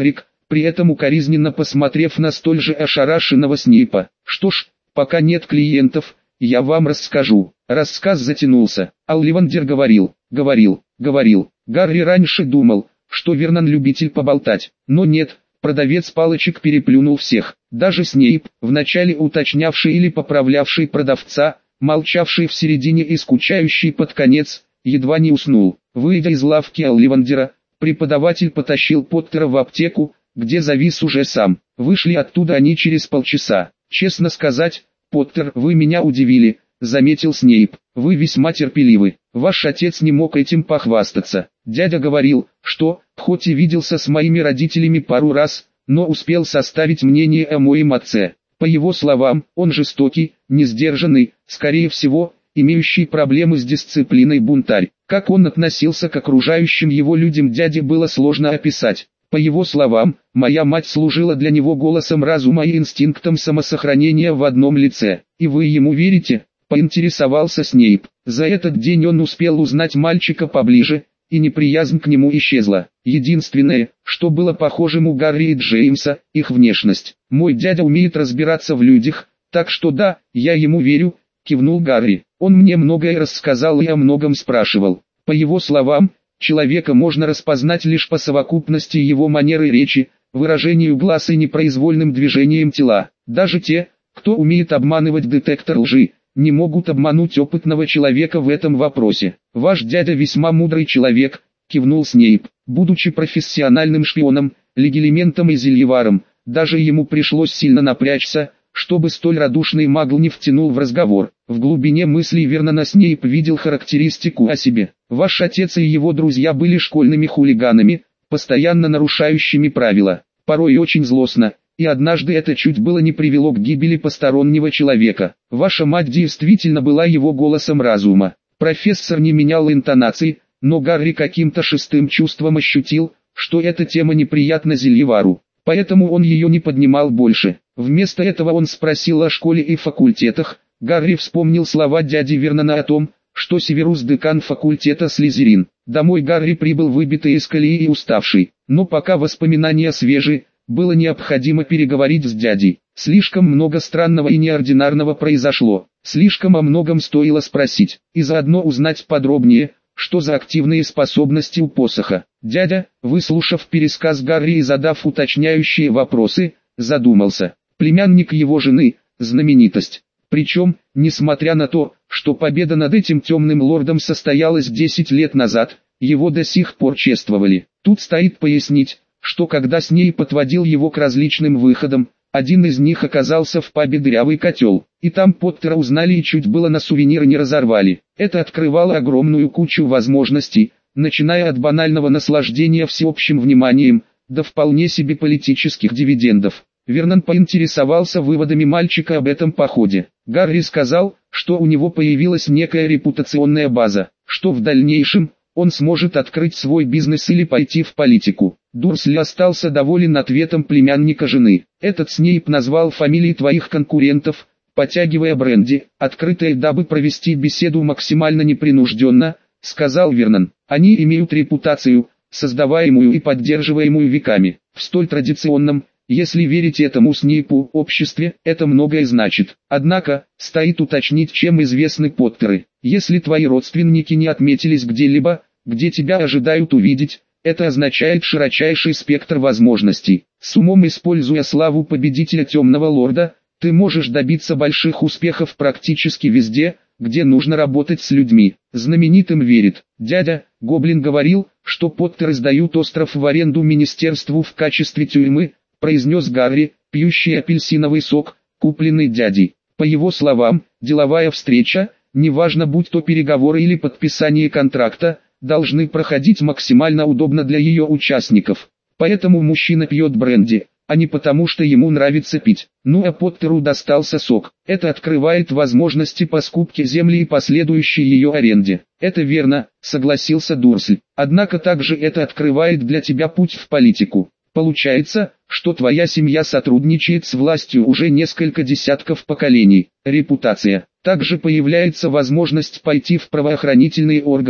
при этом укоризненно посмотрев на столь же ошарашенного Снейпа. «Что ж, пока нет клиентов, я вам расскажу». Рассказ затянулся. Олливандер говорил, говорил, говорил. Гарри раньше думал, что Вернон любитель поболтать, но нет, продавец палочек переплюнул всех. Даже Снейп, вначале уточнявший или поправлявший продавца, молчавший в середине и скучающий под конец, едва не уснул. Выйдя из лавки Олливандера, преподаватель потащил Поттера в аптеку, где завис уже сам. Вышли оттуда они через полчаса. «Честно сказать, Поттер, вы меня удивили», — заметил Снейп. «Вы весьма терпеливы. Ваш отец не мог этим похвастаться. Дядя говорил, что, хоть и виделся с моими родителями пару раз, но успел составить мнение о моем отце. По его словам, он жестокий, несдержанный, скорее всего, имеющий проблемы с дисциплиной бунтарь. Как он относился к окружающим его людям, дяде было сложно описать. По его словам, моя мать служила для него голосом разума и инстинктом самосохранения в одном лице. И вы ему верите?» — поинтересовался Снейп. За этот день он успел узнать мальчика поближе, и неприязнь к нему исчезла. Единственное, что было похожим у Гарри и Джеймса, их внешность. «Мой дядя умеет разбираться в людях, так что да, я ему верю», — кивнул Гарри. «Он мне многое рассказал и о многом спрашивал. По его словам, человека можно распознать лишь по совокупности его манеры речи, выражению глаз и непроизвольным движениям тела. Даже те, кто умеет обманывать детектор лжи, не могут обмануть опытного человека в этом вопросе. Ваш дядя весьма мудрый человек», — кивнул Снейп. «Будучи профессиональным шпионом, легилиментом и зельеваром, даже ему пришлось сильно напрячься, чтобы столь радушный магл не втянул в разговор». В глубине мыслей Вернона Снейп видел характеристику о себе. «Ваш отец и его друзья были школьными хулиганами, постоянно нарушающими правила, порой очень злостно, и однажды это чуть было не привело к гибели постороннего человека. Ваша мать действительно была его голосом разума». Профессор не менял интонации, но Гарри каким-то шестым чувством ощутил, что эта тема неприятна зельевару, поэтому он ее не поднимал больше. Вместо этого он спросил о школе и факультетах. Гарри вспомнил слова дяди Вернона о том, что Северус декан факультета Слизерин. Домой Гарри прибыл выбитый из колеи и уставший, но пока воспоминания свежи, было необходимо переговорить с дядей. Слишком много странного и неординарного произошло, слишком о многом стоило спросить, и заодно узнать подробнее, что за активные способности у посоха. Дядя, выслушав пересказ Гарри и задав уточняющие вопросы, задумался. Племянник его жены, знаменитость. Причем, несмотря на то, что победа над этим темным лордом состоялась десять лет назад, его до сих пор чествовали. Тут стоит пояснить, что когда Снейп подводил его к различным выходам, один из них оказался в пабе «Дырявый котел», и там Поттера узнали и чуть было на сувениры не разорвали. Это открывало огромную кучу возможностей, начиная от банального наслаждения всеобщим вниманием, до вполне себе политических дивидендов. Вернон поинтересовался выводами мальчика об этом походе. Гарри сказал, что у него появилась некая репутационная база, что в дальнейшем он сможет открыть свой бизнес или пойти в политику. Дурсли остался доволен ответом племянника жены. «Этот Снейп назвал фамилии твоих конкурентов, потягивая бренди, открытые, дабы провести беседу максимально непринужденно», — сказал Вернон. «Они имеют репутацию, создаваемую и поддерживаемую веками. В столь традиционном, если верить этому Снейпу, обществе, это многое значит. Однако, стоит уточнить, чем известны Поттеры. Если твои родственники не отметились где-либо, где тебя ожидают увидеть, это означает широчайший спектр возможностей. С умом, используя славу победителя Темного Лорда, ты можешь добиться больших успехов практически везде, где нужно работать с людьми. Знаменитым верит. Дядя, Гоблин говорил, что Поттеры сдают остров в аренду министерству в качестве тюрьмы, произнес Гарри, пьющий апельсиновый сок, купленный дядей. По его словам, деловая встреча, неважно будь то переговоры или подписание контракта, должны проходить максимально удобно для ее участников. Поэтому мужчина пьет бренди, а не потому что ему нравится пить. Ну а Поттеру достался сок. Это открывает возможности по скупке земли и последующей ее аренде. Это верно, согласился Дурсль. Однако также это открывает для тебя путь в политику. Получается, что твоя семья сотрудничает с властью уже несколько десятков поколений. Репутация. Также появляется возможность пойти в правоохранительные органы,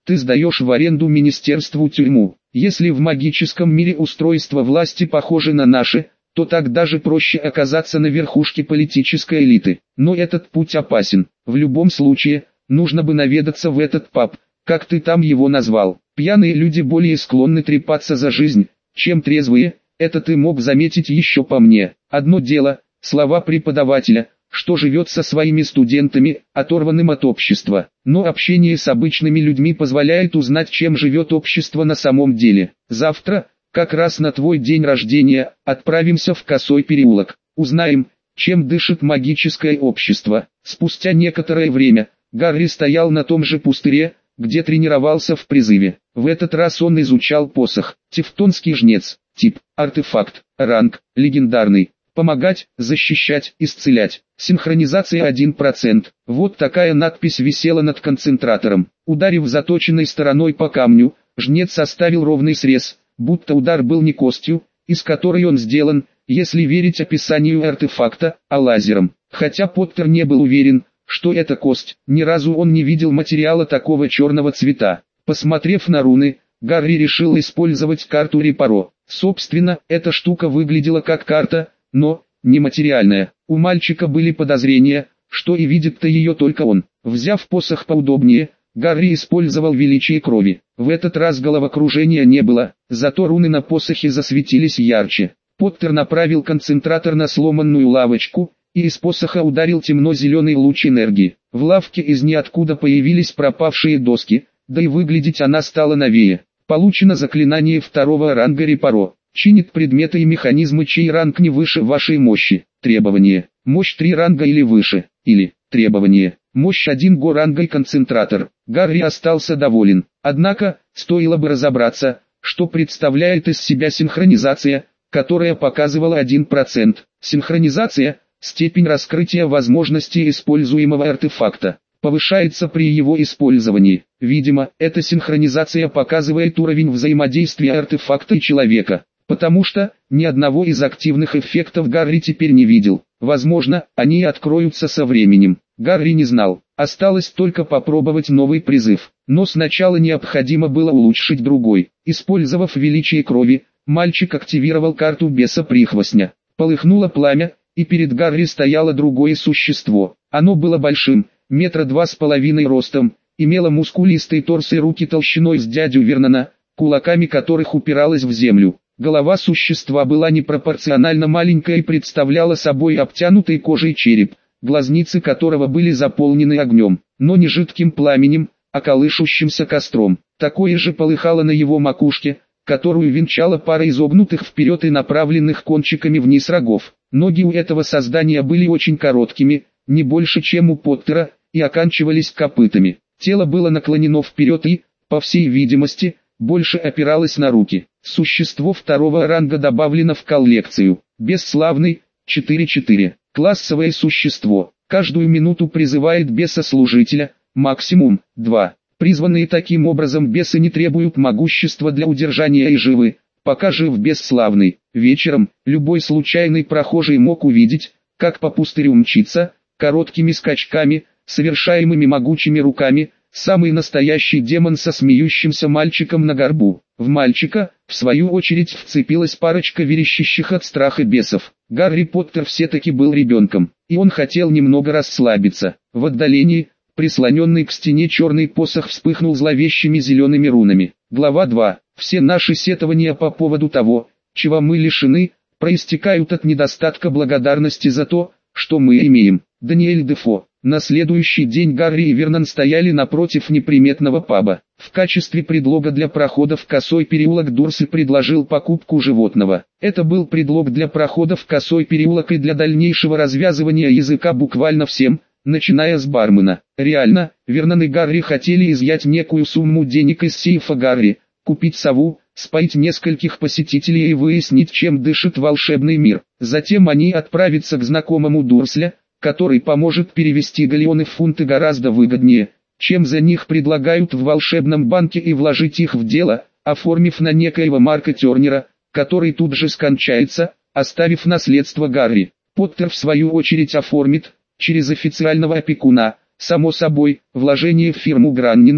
ты сдаешь в аренду министерству тюрьму. Если в магическом мире устройство власти похоже на наше, то так даже проще оказаться на верхушке политической элиты. Но этот путь опасен. В любом случае, нужно бы наведаться в этот паб, как ты там его назвал. Пьяные люди более склонны трепаться за жизнь, чем трезвые, это ты мог заметить еще по мне. Одно дело, слова преподавателя, что живет со своими студентами, оторванным от общества. Но общение с обычными людьми позволяет узнать, чем живет общество на самом деле. Завтра, как раз на твой день рождения, отправимся в Косой переулок. Узнаем, чем дышит магическое общество. Спустя некоторое время, Гарри стоял на том же пустыре, где тренировался в призыве. В этот раз он изучал посох. Тевтонский жнец. Тип. Артефакт. Ранг. Легендарный. Помогать, защищать, исцелять. Синхронизация один процент. Вот такая надпись висела над концентратором. Ударив заточенной стороной по камню, жнец оставил ровный срез, будто удар был не костью, из которой он сделан, если верить описанию артефакта, а лазером. Хотя Поттер не был уверен, что это кость, ни разу он не видел материала такого черного цвета. Посмотрев на руны, Гарри решил использовать карту Репаро. Собственно, эта штука выглядела как карта, но нематериальная. У мальчика были подозрения, что и видит-то ее только он. Взяв посох поудобнее, Гарри использовал величие крови. В этот раз головокружения не было, зато руны на посохе засветились ярче. Поттер направил концентратор на сломанную лавочку, и из посоха ударил темно-зеленый луч энергии. В лавке из ниоткуда появились пропавшие доски, да и выглядеть она стала новее. Получено заклинание второго ранга Репаро. Чинит предметы и механизмы, чей ранг не выше вашей мощи. Требование. Мощь три ранга или выше. Или, требование. Мощь один го ранга и концентратор. Гарри остался доволен. Однако, стоило бы разобраться, что представляет из себя синхронизация, которая показывала один процент. Синхронизация – степень раскрытия возможностей используемого артефакта. Повышается при его использовании. Видимо, эта синхронизация показывает уровень взаимодействия артефакта и человека. Потому что, ни одного из активных эффектов Гарри теперь не видел. Возможно, они откроются со временем. Гарри не знал. Осталось только попробовать новый призыв. Но сначала необходимо было улучшить другой. Использовав величие крови, мальчик активировал карту беса-прихвостня. Полыхнуло пламя, и перед Гарри стояло другое существо. Оно было большим, метра два с половиной ростом, имело мускулистый торс и руки толщиной с дядю Вернона, кулаками которых упиралась в землю. Голова существа была непропорционально маленькая и представляла собой обтянутый кожей череп, глазницы которого были заполнены огнем, но не жидким пламенем, а колышущимся костром. Такое же полыхало на его макушке, которую венчала пара изогнутых вперед и направленных кончиками вниз рогов. Ноги у этого создания были очень короткими, не больше чем у Поттера, и оканчивались копытами. Тело было наклонено вперед и, по всей видимости, больше опиралось на руки. Существо второго ранга добавлено в коллекцию. Бесславный, четыре четыре. Классовое существо. Каждую минуту призывает беса-служителя, максимум два. Призванные таким образом бесы не требуют могущества для удержания и живы, пока жив бесславный. Вечером, любой случайный прохожий мог увидеть, как по пустырю мчится, короткими скачками, совершаемыми могучими руками, самый настоящий демон со смеющимся мальчиком на горбу. В мальчика, в свою очередь, вцепилась парочка верещащих от страха бесов. Гарри Поттер все-таки был ребенком, и он хотел немного расслабиться. В отдалении, прислоненный к стене черный посох вспыхнул зловещими зелеными рунами. Глава два. Все наши сетования по поводу того, чего мы лишены, проистекают от недостатка благодарности за то, что мы имеем. Даниэль Дефо. На следующий день Гарри и Вернон стояли напротив неприметного паба. В качестве предлога для прохода в Косой переулок Дурсль предложил покупку животного. Это был предлог для прохода в Косой переулок и для дальнейшего развязывания языка буквально всем, начиная с бармена. Реально, Вернон и Гарри хотели изъять некую сумму денег из сейфа Гарри, купить сову, споить нескольких посетителей и выяснить, чем дышит волшебный мир. Затем они отправятся к знакомому Дурсля, который поможет перевести галлеоны в фунты гораздо выгоднее, чем за них предлагают в волшебном банке, и вложить их в дело, оформив на некоего Марка Тернера, который тут же скончается, оставив наследство Гарри. Поттер в свою очередь оформит, через официального опекуна, само собой, вложение в фирму Граннингс,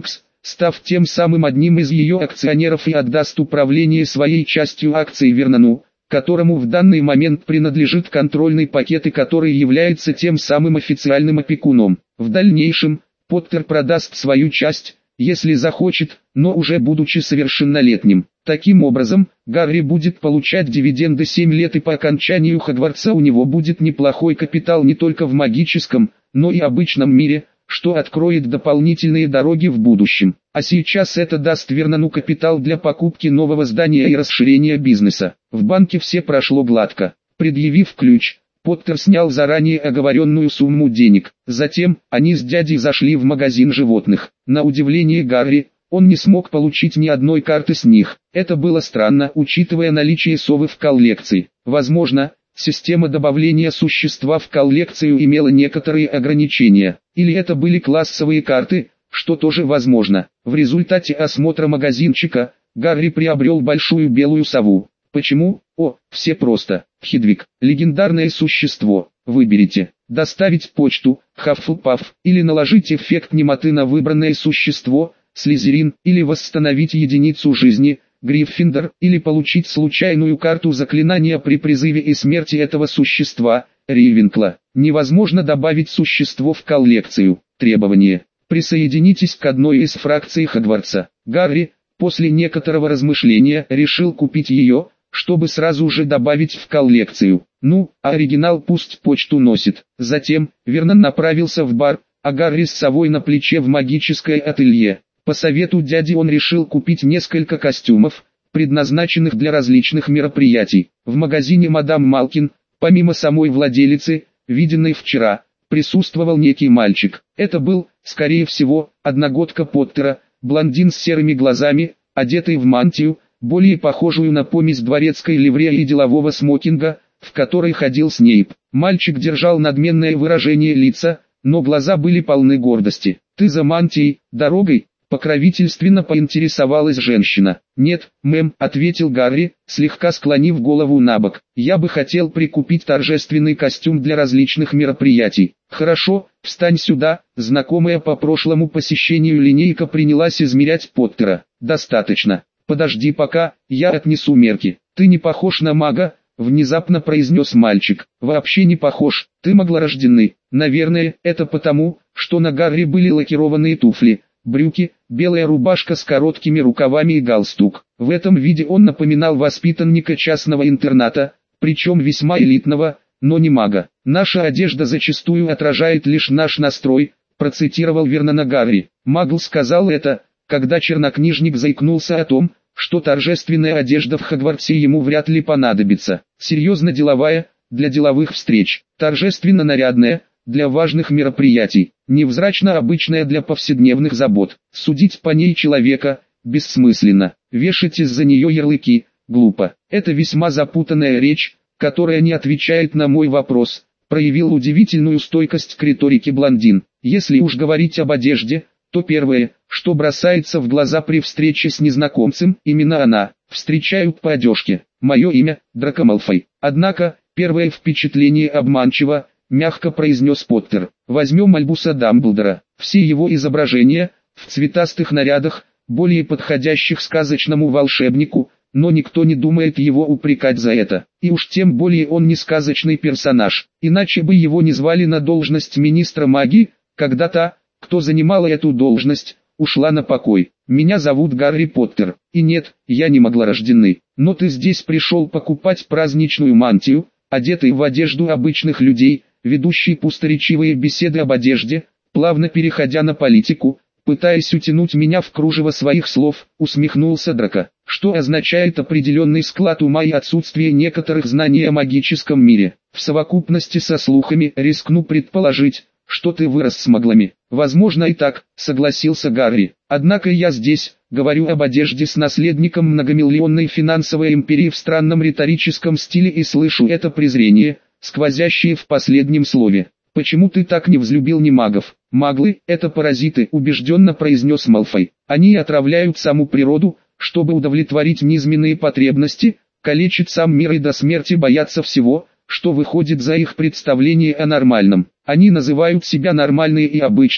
став тем самым одним из ее акционеров, и отдаст управление своей частью акций Вернону, которому в данный момент принадлежит контрольный пакет и который является тем самым официальным опекуном. В дальнейшем, Поттер продаст свою часть, если захочет, но уже будучи совершеннолетним. Таким образом, Гарри будет получать дивиденды семь лет, и по окончанию Хогвартса у него будет неплохой капитал не только в магическом, но и обычном мире, что откроет дополнительные дороги в будущем. А сейчас это даст Вернону капитал для покупки нового здания и расширения бизнеса. В банке все прошло гладко. Предъявив ключ, Поттер снял заранее оговоренную сумму денег. Затем, они с дядей зашли в магазин животных. На удивление Гарри, он не смог получить ни одной карты с них. Это было странно, учитывая наличие совы в коллекции. Возможно, система добавления существа в коллекцию имела некоторые ограничения. Или это были классовые карты, что тоже возможно. В результате осмотра магазинчика, Гарри приобрел большую белую сову. Почему? О, все просто. Хедвиг, легендарное существо. Выберите: доставить почту, Хаффлпаф, или наложить эффект немоты на выбранное существо, Слизерин, или восстановить единицу жизни, Гриффиндор, или получить случайную карту заклинания при призыве и смерти этого существа, Рейвенкла. Невозможно добавить существо в коллекцию. Требование: присоединитесь к одной из фракций Хогвартса. Гарри, после некоторого размышления, решил купить ее, чтобы сразу же добавить в коллекцию. Ну, а оригинал пусть почту носит. Затем, Вернон направился в бар, а Гарри с совой на плече в магическое ателье. По совету дяди он решил купить несколько костюмов, предназначенных для различных мероприятий. В магазине мадам Малкин, помимо самой владелицы, виденной вчера, присутствовал некий мальчик. Это был, скорее всего, одногодка Поттера, блондин с серыми глазами, одетый в мантию, более похожую на помесь дворецкой ливреи и делового смокинга, в которой ходил Снейп. Мальчик держал надменное выражение лица, но глаза были полны гордости. «Ты за мантией, дорогой?» — покровительственно поинтересовалась женщина. «Нет, мэм», — ответил Гарри, слегка склонив голову набок. «Я бы хотел прикупить торжественный костюм для различных мероприятий». «Хорошо, встань сюда». Знакомая по прошлому посещению линейка принялась измерять Поттера. «Достаточно. Подожди пока, я отнесу мерки». «Ты не похож на мага», — внезапно произнес мальчик. «Вообще не похож, ты маглорожденный». Наверное, это потому, что на Гарри были лакированные туфли, брюки, белая рубашка с короткими рукавами и галстук. В этом виде он напоминал воспитанника частного интерната, причем весьма элитного, но не мага. «Наша одежда зачастую отражает лишь наш настрой», — процитировал Вернона Гарри. Магл сказал это, когда чернокнижник заикнулся о том, что торжественная одежда в Хогвартсе ему вряд ли понадобится. Серьезно деловая, для деловых встреч, торжественно нарядная, для важных мероприятий, невзрачно обычная для повседневных забот. Судить по ней человека бессмысленно, вешать из-за нее ярлыки глупо. Это весьма запутанная речь, которая не отвечает на мой вопрос, проявил удивительную стойкость к риторике блондин. Если уж говорить об одежде, то первое, что бросается в глаза при встрече с незнакомцем, именно она. Встречают по одежке. Мое имя Драко Малфой. Однако, первое впечатление обманчиво, мягко произнес Поттер. Возьмем Альбуса Дамблдора. Все его изображения, в цветастых нарядах, более подходящих сказочному волшебнику, но никто не думает его упрекать за это. И уж тем более он не сказочный персонаж. Иначе бы его не звали на должность министра магии, когда та, кто занимала эту должность, ушла на покой. Меня зовут Гарри Поттер. И нет, я не маглорожденный. Но ты здесь пришел покупать праздничную мантию, одетый в одежду обычных людей, ведущий пусторечивые беседы об одежде, плавно переходя на политику, пытаясь утянуть меня в кружево своих слов, усмехнулся Драко. Что означает определенный склад ума и отсутствие некоторых знаний о магическом мире. В совокупности со слухами, рискну предположить, что ты вырос с маглами. Возможно и так, согласился Гарри. Однако я здесь, говорю об одежде с наследником многомиллионной финансовой империи в странном риторическом стиле и слышу это презрение, сквозящее в последнем слове. Почему ты так не взлюбил немагов? Маглы – это паразиты, убежденно произнес Малфой. Они отравляют саму природу, чтобы удовлетворить низменные потребности, калечат сам мир и до смерти боятся всего, что выходит за их представление о нормальном. Они называют себя нормальные и обычные,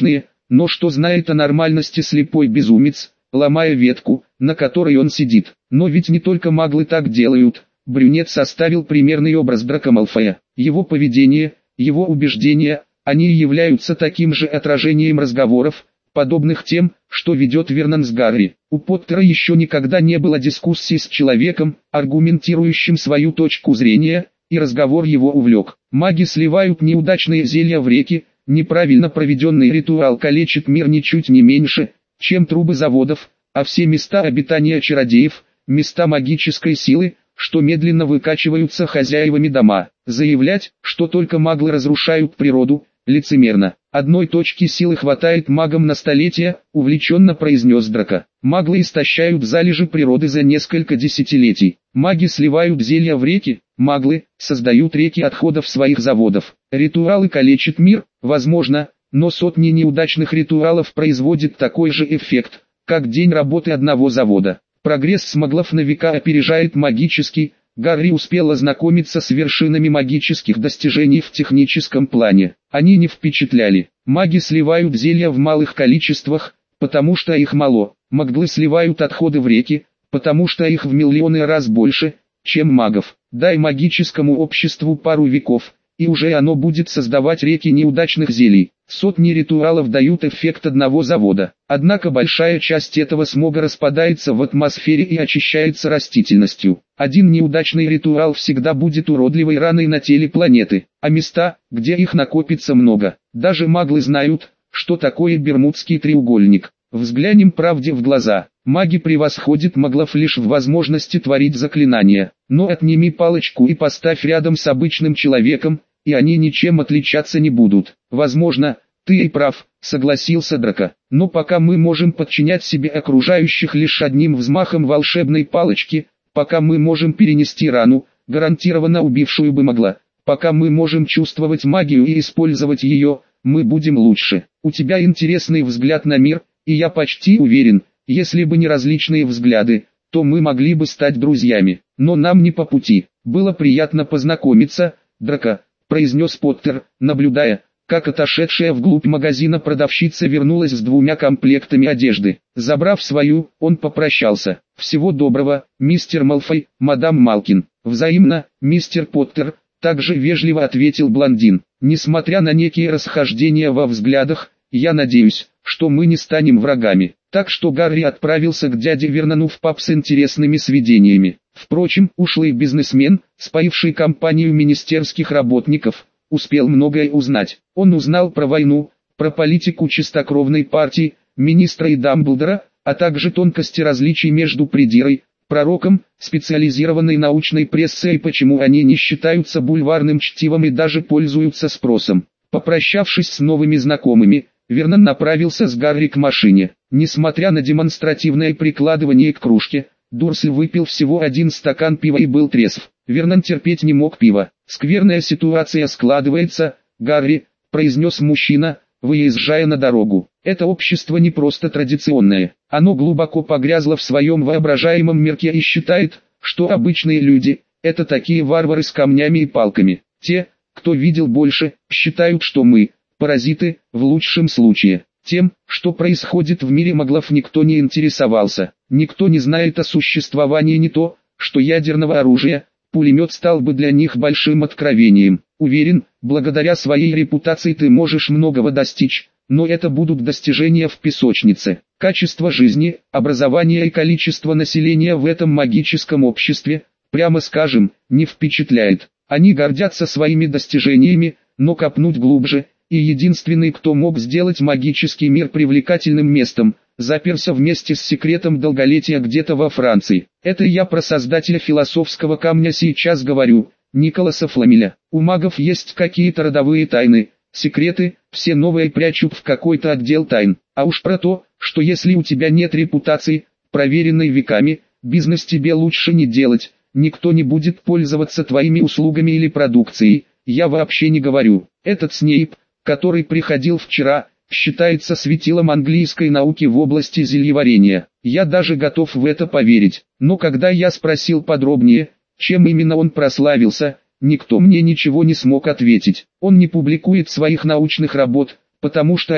но что знает о нормальности слепой безумец, ломая ветку, на которой он сидит. Но ведь не только маглы так делают. Брюнет составил примерный образ Драко Малфоя. Его поведение, его убеждения, они являются таким же отражением разговоров, подобных тем, что ведет Вернон с Гарри. У Поттера еще никогда не было дискуссии с человеком, аргументирующим свою точку зрения, и разговор его увлек. Маги сливают неудачные зелья в реки, неправильно проведенный ритуал калечит мир ничуть не меньше, чем трубы заводов, а все места обитания чародеев, места магической силы, что медленно выкачиваются хозяевами дома. Заявлять, что только маглы разрушают природу, лицемерно. Одной точки силы хватает магам на столетия, увлеченно произнес Драко. Маглы истощают залежи природы за несколько десятилетий. Маги сливают зелья в реки, маглы создают реки отходов своих заводов. Ритуалы калечат мир, возможно, но сотни неудачных ритуалов производят такой же эффект, как день работы одного завода. Прогресс смаглов на века опережает магический. Гарри успел ознакомиться с вершинами магических достижений в техническом плане. Они не впечатляли. Маги сливают зелья в малых количествах, потому что их мало. Маглы сливают отходы в реки, потому что их в миллионы раз больше, чем магов. Дай магическому обществу пару веков, и уже оно будет создавать реки неудачных зелий. Сотни ритуалов дают эффект одного завода. Однако большая часть этого смога распадается в атмосфере и очищается растительностью. Один неудачный ритуал всегда будет уродливой раной на теле планеты, а места, где их накопится много. Даже маглы знают, что такое Бермудский треугольник. Взглянем правде в глаза. Маги превосходят маглов лишь в возможности творить заклинания. Но отними палочку и поставь рядом с обычным человеком, и они ничем отличаться не будут. Возможно, ты и прав, согласился Драко. Но пока мы можем подчинять себе окружающих лишь одним взмахом волшебной палочки, пока мы можем перенести рану, гарантированно убившую бы магла, пока мы можем чувствовать магию и использовать ее, мы будем лучше. У тебя интересный взгляд на мир, и я почти уверен, если бы не различные взгляды, то мы могли бы стать друзьями. Но нам не по пути. Было приятно познакомиться, Драко, произнес Поттер, наблюдая, как отошедшая вглубь магазина продавщица вернулась с двумя комплектами одежды. Забрав свою, он попрощался. «Всего доброго, мистер Малфой, мадам Малкин». «Взаимно, мистер Поттер», также вежливо ответил блондин. «Несмотря на некие расхождения во взглядах, я надеюсь, что мы не станем врагами». Так что Гарри отправился к дяде Вернону в паб с интересными сведениями. Впрочем, ушлый бизнесмен, спаивший компанию министерских работников, успел многое узнать. Он узнал про войну, про политику чистокровной партии, министра и Дамблдора, а также тонкости различий между придирой, пророком, специализированной научной прессой и почему они не считаются бульварным чтивом и даже пользуются спросом. Попрощавшись с новыми знакомыми, Вернон направился с Гарри к машине. Несмотря на демонстративное прикладывание к кружке, Дурсль выпил всего один стакан пива и был трезв. Вернон терпеть не мог пива. «Скверная ситуация складывается, Гарри», — произнес мужчина, выезжая на дорогу. «Это общество не просто традиционное. Оно глубоко погрязло в своем воображаемом мирке и считает, что обычные люди — это такие варвары с камнями и палками. Те, кто видел больше, считают, что мы — паразиты, в лучшем случае. Тем, что происходит в мире маглов, никто не интересовался. Никто не знает о существовании не то, что ядерного оружия, пулемет стал бы для них большим откровением. Уверен, благодаря своей репутации ты можешь многого достичь, но это будут достижения в песочнице. Качество жизни, образование и количество населения в этом магическом обществе, прямо скажем, не впечатляет. Они гордятся своими достижениями, но копнуть глубже, и единственный, кто мог сделать магический мир привлекательным местом, заперся вместе с секретом долголетия где-то во Франции. Это я про создателя философского камня сейчас говорю, Николаса Фламеля. У магов есть какие-то родовые тайны, секреты, все новые прячут в какой-то отдел тайн. А уж про то, что если у тебя нет репутации, проверенной веками, бизнес тебе лучше не делать, никто не будет пользоваться твоими услугами или продукцией, я вообще не говорю. Этот Снейп, который приходил вчера, считается светилом английской науки в области зельеварения. Я даже готов в это поверить. Но когда я спросил подробнее, чем именно он прославился, никто мне ничего не смог ответить. Он не публикует своих научных работ, потому что они,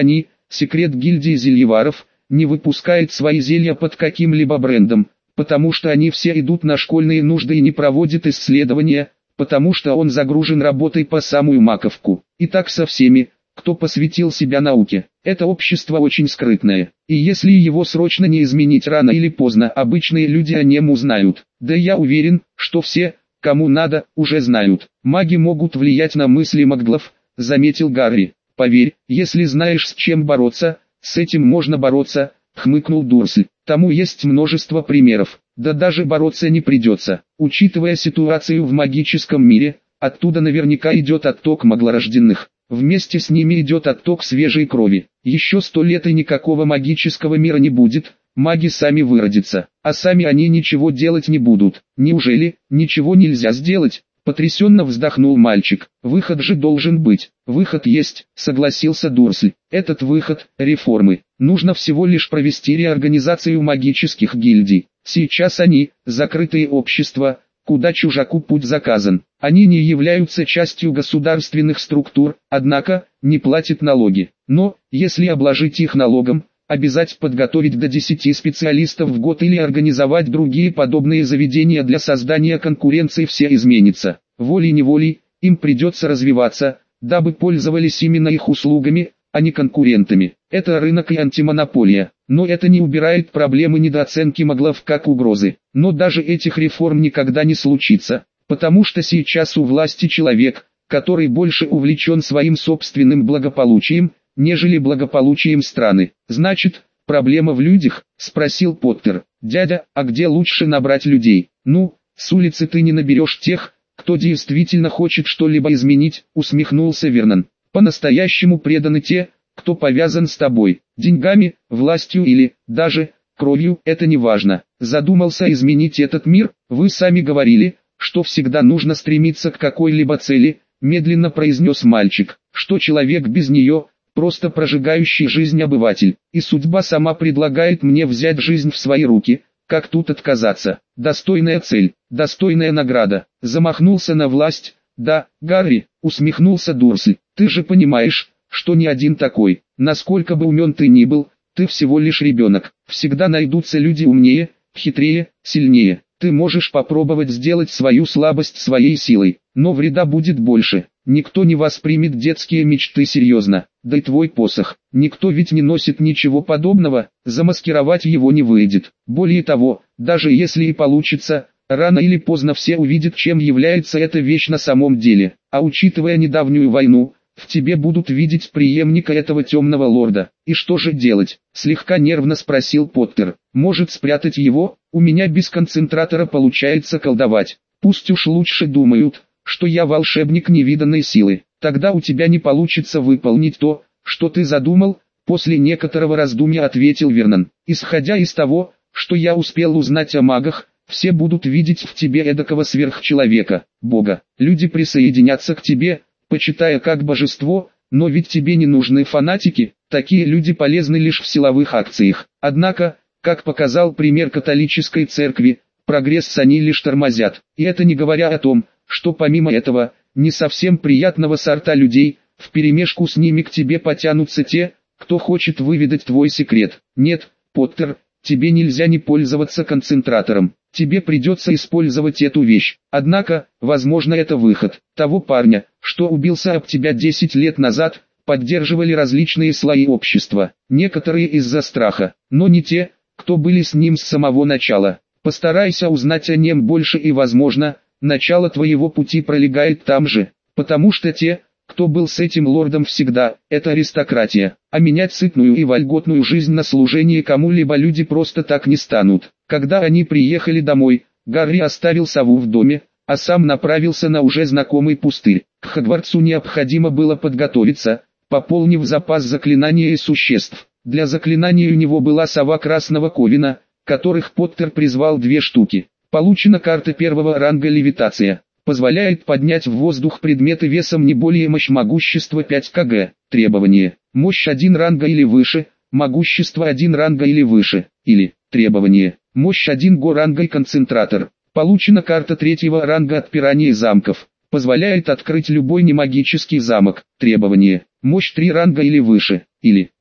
Секрет гильдии зельеваров – не выпускает свои зелья под каким-либо брендом, потому что они все идут на школьные нужды и не проводят исследования, потому что он загружен работой по самую маковку. И так со всеми, кто посвятил себя науке. Это общество очень скрытное, и если его срочно не изменить рано или поздно, обычные люди о нем узнают. Да я уверен, что все, кому надо, уже знают. Маги могут влиять на мысли маглов, заметил Гарри. Поверь, если знаешь, с чем бороться, с этим можно бороться, хмыкнул Дурсль. Тому есть множество примеров. Да даже бороться не придется. Учитывая ситуацию в магическом мире, оттуда наверняка идет отток маглорожденных. Вместе с ними идет отток свежей крови. Еще сто лет и никакого магического мира не будет, маги сами выродятся, а сами они ничего делать не будут. Неужели, ничего нельзя сделать? Потрясенно вздохнул мальчик. Выход же должен быть. Выход есть, согласился Дурсль. Этот выход – реформы. Нужно всего лишь провести реорганизацию магических гильдий. Сейчас они – закрытые общества, куда чужаку путь заказан. Они не являются частью государственных структур, однако, не платят налоги. Но, если обложить их налогом, обязать подготовить до десяти специалистов в год или организовать другие подобные заведения для создания конкуренции, все изменится. Волей-неволей, им придется развиваться, дабы пользовались именно их услугами, а не конкурентами. Это рынок и антимонополия. Но это не убирает проблемы недооценки маглов как угрозы. Но даже этих реформ никогда не случится, потому что сейчас у власти человек, который больше увлечен своим собственным благополучием, нежели благополучием страны. Значит, проблема в людях? Спросил Поттер. Дядя, а где лучше набрать людей? Ну, с улицы ты не наберешь тех, кто действительно хочет что-либо изменить, усмехнулся Вернон. По-настоящему преданы те, кто повязан с тобой, деньгами, властью или, даже, кровью, это не важно. Задумался изменить этот мир? Вы сами говорили, что всегда нужно стремиться к какой-либо цели, медленно произнес мальчик, что человек без нее – просто прожигающий жизнь обыватель, и судьба сама предлагает мне взять жизнь в свои руки, как тут отказаться? Достойная цель, достойная награда. Замахнулся на власть. Да, Гарри, усмехнулся Дурсль, ты же понимаешь, что не один такой. Насколько бы умен ты ни был, ты всего лишь ребенок. Всегда найдутся люди умнее, хитрее, сильнее. Ты можешь попробовать сделать свою слабость своей силой, но вреда будет больше. Никто не воспримет детские мечты серьезно, да и твой посох. Никто ведь не носит ничего подобного, замаскировать его не выйдет. Более того, даже если и получится, рано или поздно все увидят, чем является эта вещь на самом деле. А учитывая недавнюю войну, в тебе будут видеть преемника этого темного лорда. И что же делать? Слегка нервно спросил Поттер. Может спрятать его? У меня без концентратора получается колдовать. Пусть уж лучше думают, что я волшебник невиданной силы. Тогда у тебя не получится выполнить то, что ты задумал, после некоторого раздумья ответил Вернон. Исходя из того, что я успел узнать о магах, все будут видеть в тебе эдакого сверхчеловека, бога. Люди присоединятся к тебе, почитая как божество, но ведь тебе не нужны фанатики, такие люди полезны лишь в силовых акциях. Однако, как показал пример католической церкви, прогресс они лишь тормозят. И это не говоря о том, что помимо этого, не совсем приятного сорта людей, вперемешку с ними к тебе потянутся те, кто хочет выведать твой секрет. Нет, Поттер, тебе нельзя не пользоваться концентратором. Тебе придется использовать эту вещь. Однако, возможно, это выход. Того парня, что убился об тебя десять лет назад, поддерживали различные слои общества. Некоторые из-за страха, но не те, кто были с ним с самого начала. Постарайся узнать о нем больше и, возможно, начало твоего пути пролегает там же, потому что те, кто был с этим лордом всегда, это аристократия, а менять сытную и вольготную жизнь на служение кому-либо люди просто так не станут. Когда они приехали домой, Гарри оставил сову в доме, а сам направился на уже знакомый пустырь. К Хогвартсу необходимо было подготовиться, пополнив запас заклинаний и существ. Для заклинаний у него была сова Красного Ковина, которых Поттер призвал две штуки. Получена карта первого ранга левитация. Позволяет поднять в воздух предметы весом не более мощь могущества пять килограммов. Требование. Мощь один ранга или выше, могущество один ранга или выше. Или, требование. Мощь один го ранга и концентратор. Получена карта третьего ранга отпирания замков. Позволяет открыть любой немагический замок. Требование. Мощь три ранга или выше. Или,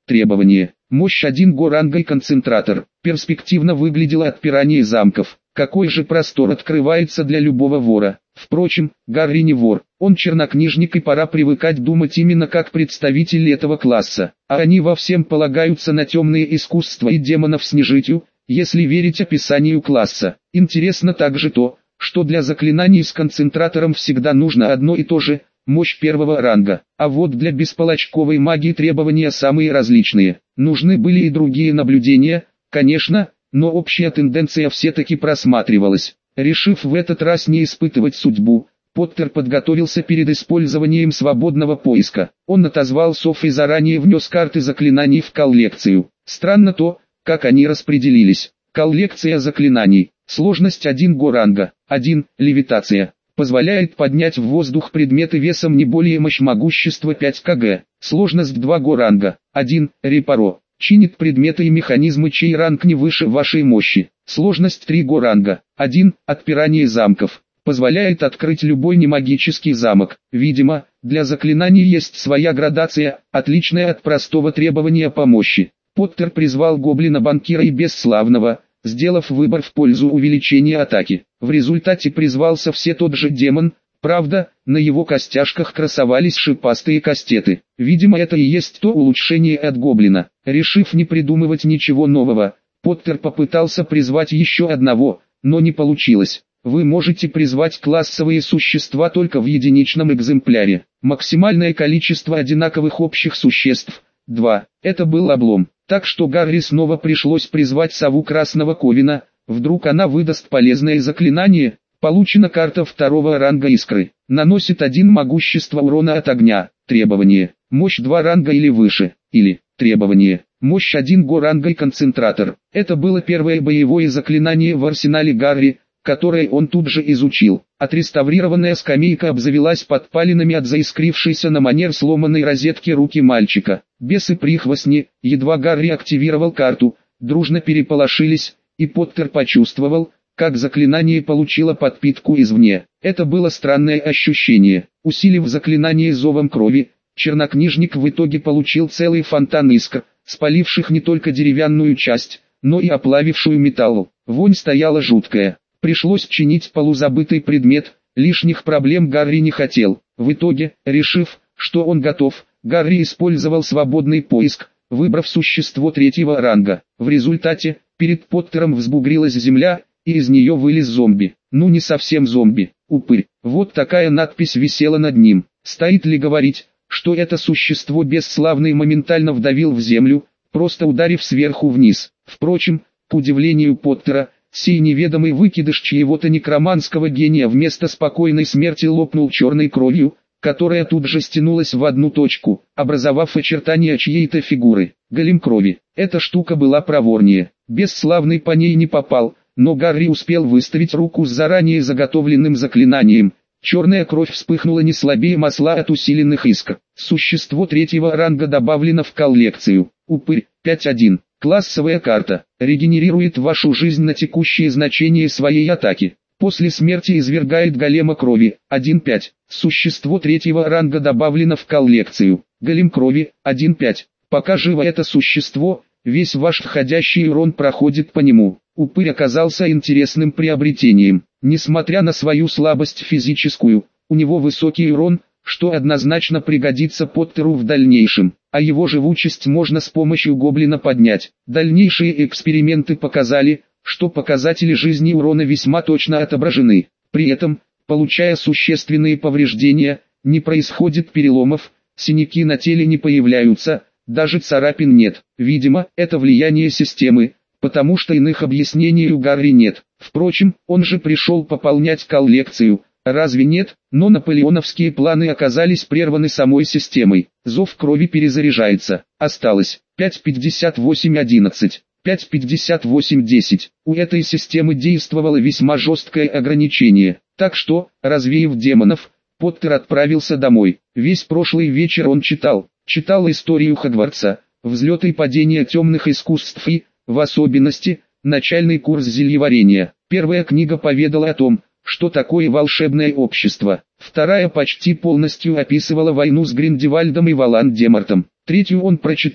Требование. Мощь один го ранга и концентратор. Перспективно выглядело отпирание замков. Какой же простор открывается для любого вора. Впрочем, Гарри не вор, он чернокнижник, и пора привыкать думать именно как представитель этого класса. А они во всем полагаются на темные искусства и демонов с нежитью, если верить описанию класса. Интересно также то, что для заклинаний с концентратором всегда нужно одно и то же – мощь первого ранга. А вот для бесполочковой магии требования самые различные. Нужны были и другие наблюдения, конечно, но общая тенденция все-таки просматривалась. Решив в этот раз не испытывать судьбу, Поттер подготовился перед использованием свободного поиска. Он отозвал сов и заранее внес карты заклинаний в коллекцию. Странно то, как они распределились. Коллекция заклинаний. Сложность один го ранга. один. Левитация. Позволяет поднять в воздух предметы весом не более мощь могущества пять килограммов. Сложность два го ранга. один. Репаро. Чинит предметы и механизмы, чей ранг не выше вашей мощи. Сложность три го ранга. один. Отпирание замков. Позволяет открыть любой немагический замок. Видимо, для заклинаний есть своя градация, отличная от простого требования по мощи. Поттер призвал гоблина-банкира и бесславного, сделав выбор в пользу увеличения атаки. В результате призвался все тот же демон. Правда, на его костяшках красовались шипастые кастеты. Видимо, это и есть то улучшение от гоблина. Решив не придумывать ничего нового, Поттер попытался призвать еще одного, но не получилось. Вы можете призвать классовые существа только в единичном экземпляре. Максимальное количество одинаковых общих существ – два. Это был облом. Так что Гарри снова пришлось призвать сову Красного Ковина. Вдруг она выдаст полезное заклинание. Получена карта второго ранга искры. Наносит один могущество урона от огня. Требование. Мощь два ранга или выше. Или, требование. Мощь один го ранга и концентратор. Это было первое боевое заклинание в арсенале Гарри, которое он тут же изучил. Отреставрированная скамейка обзавелась подпалинами от заискрившейся на манер сломанной розетки руки мальчика. Бесы-прихвостни, едва Гарри активировал карту, дружно переполошились, и Поттер почувствовал, как заклинание получило подпитку извне. Это было странное ощущение. Усилив заклинание зовом крови, чернокнижник в итоге получил целый фонтан искр, спаливших не только деревянную часть, но и оплавившую металл. Вонь стояла жуткая. Пришлось чинить полузабытый предмет, лишних проблем Гарри не хотел. В итоге, решив, что он готов, Гарри использовал свободный поиск, выбрав существо третьего ранга. В результате, перед Поттером взбугрилась земля, и из нее вылез зомби. Ну не совсем зомби, упырь. Вот такая надпись висела над ним. Стоит ли говорить, что это существо бесславный моментально вдавил в землю, просто ударив сверху вниз. Впрочем, к удивлению Поттера, сей неведомый выкидыш чьего-то некроманского гения вместо спокойной смерти лопнул черной кровью, которая тут же стянулась в одну точку, образовав очертания чьей-то фигуры. Голем крови. Эта штука была проворнее. Бесславный по ней не попал, но Гарри успел выставить руку с заранее заготовленным заклинанием. Черная кровь вспыхнула не слабее масла от усиленных искр. Существо третьего ранга добавлено в коллекцию. Упырь, пять один. Классовая карта. Регенерирует вашу жизнь на текущее значение своей атаки. После смерти извергает голема крови. один пять. Существо третьего ранга добавлено в коллекцию. Голем крови. один пять. Пока живо это существо, весь ваш входящий урон проходит по нему. Упырь оказался интересным приобретением. Несмотря на свою слабость физическую, у него высокий урон, что однозначно пригодится Поттеру в дальнейшем, а его живучесть можно с помощью гоблина поднять. Дальнейшие эксперименты показали, что показатели жизни урона весьма точно отображены. При этом, получая существенные повреждения, не происходит переломов, синяки на теле не появляются, даже царапин нет. Видимо, это влияние системы, потому что иных объяснений у Гарри нет. Впрочем, он же пришел пополнять коллекцию. Разве нет? Но наполеоновские планы оказались прерваны самой системой. Зов крови перезаряжается. Осталось пять пятьдесят восемь одиннадцать, пять пятьдесят восемь десять. У этой системы действовало весьма жесткое ограничение. Так что, развеяв демонов, Поттер отправился домой. Весь прошлый вечер он читал. Читал историю Хогвартса, взлет и падение темных искусств и, в особенности, начальный курс зельеварения. Первая книга поведала о том, что такое волшебное общество. Вторая почти полностью описывала войну с Гриндевальдом и Волан-де-Мортом. Третью он прочитал,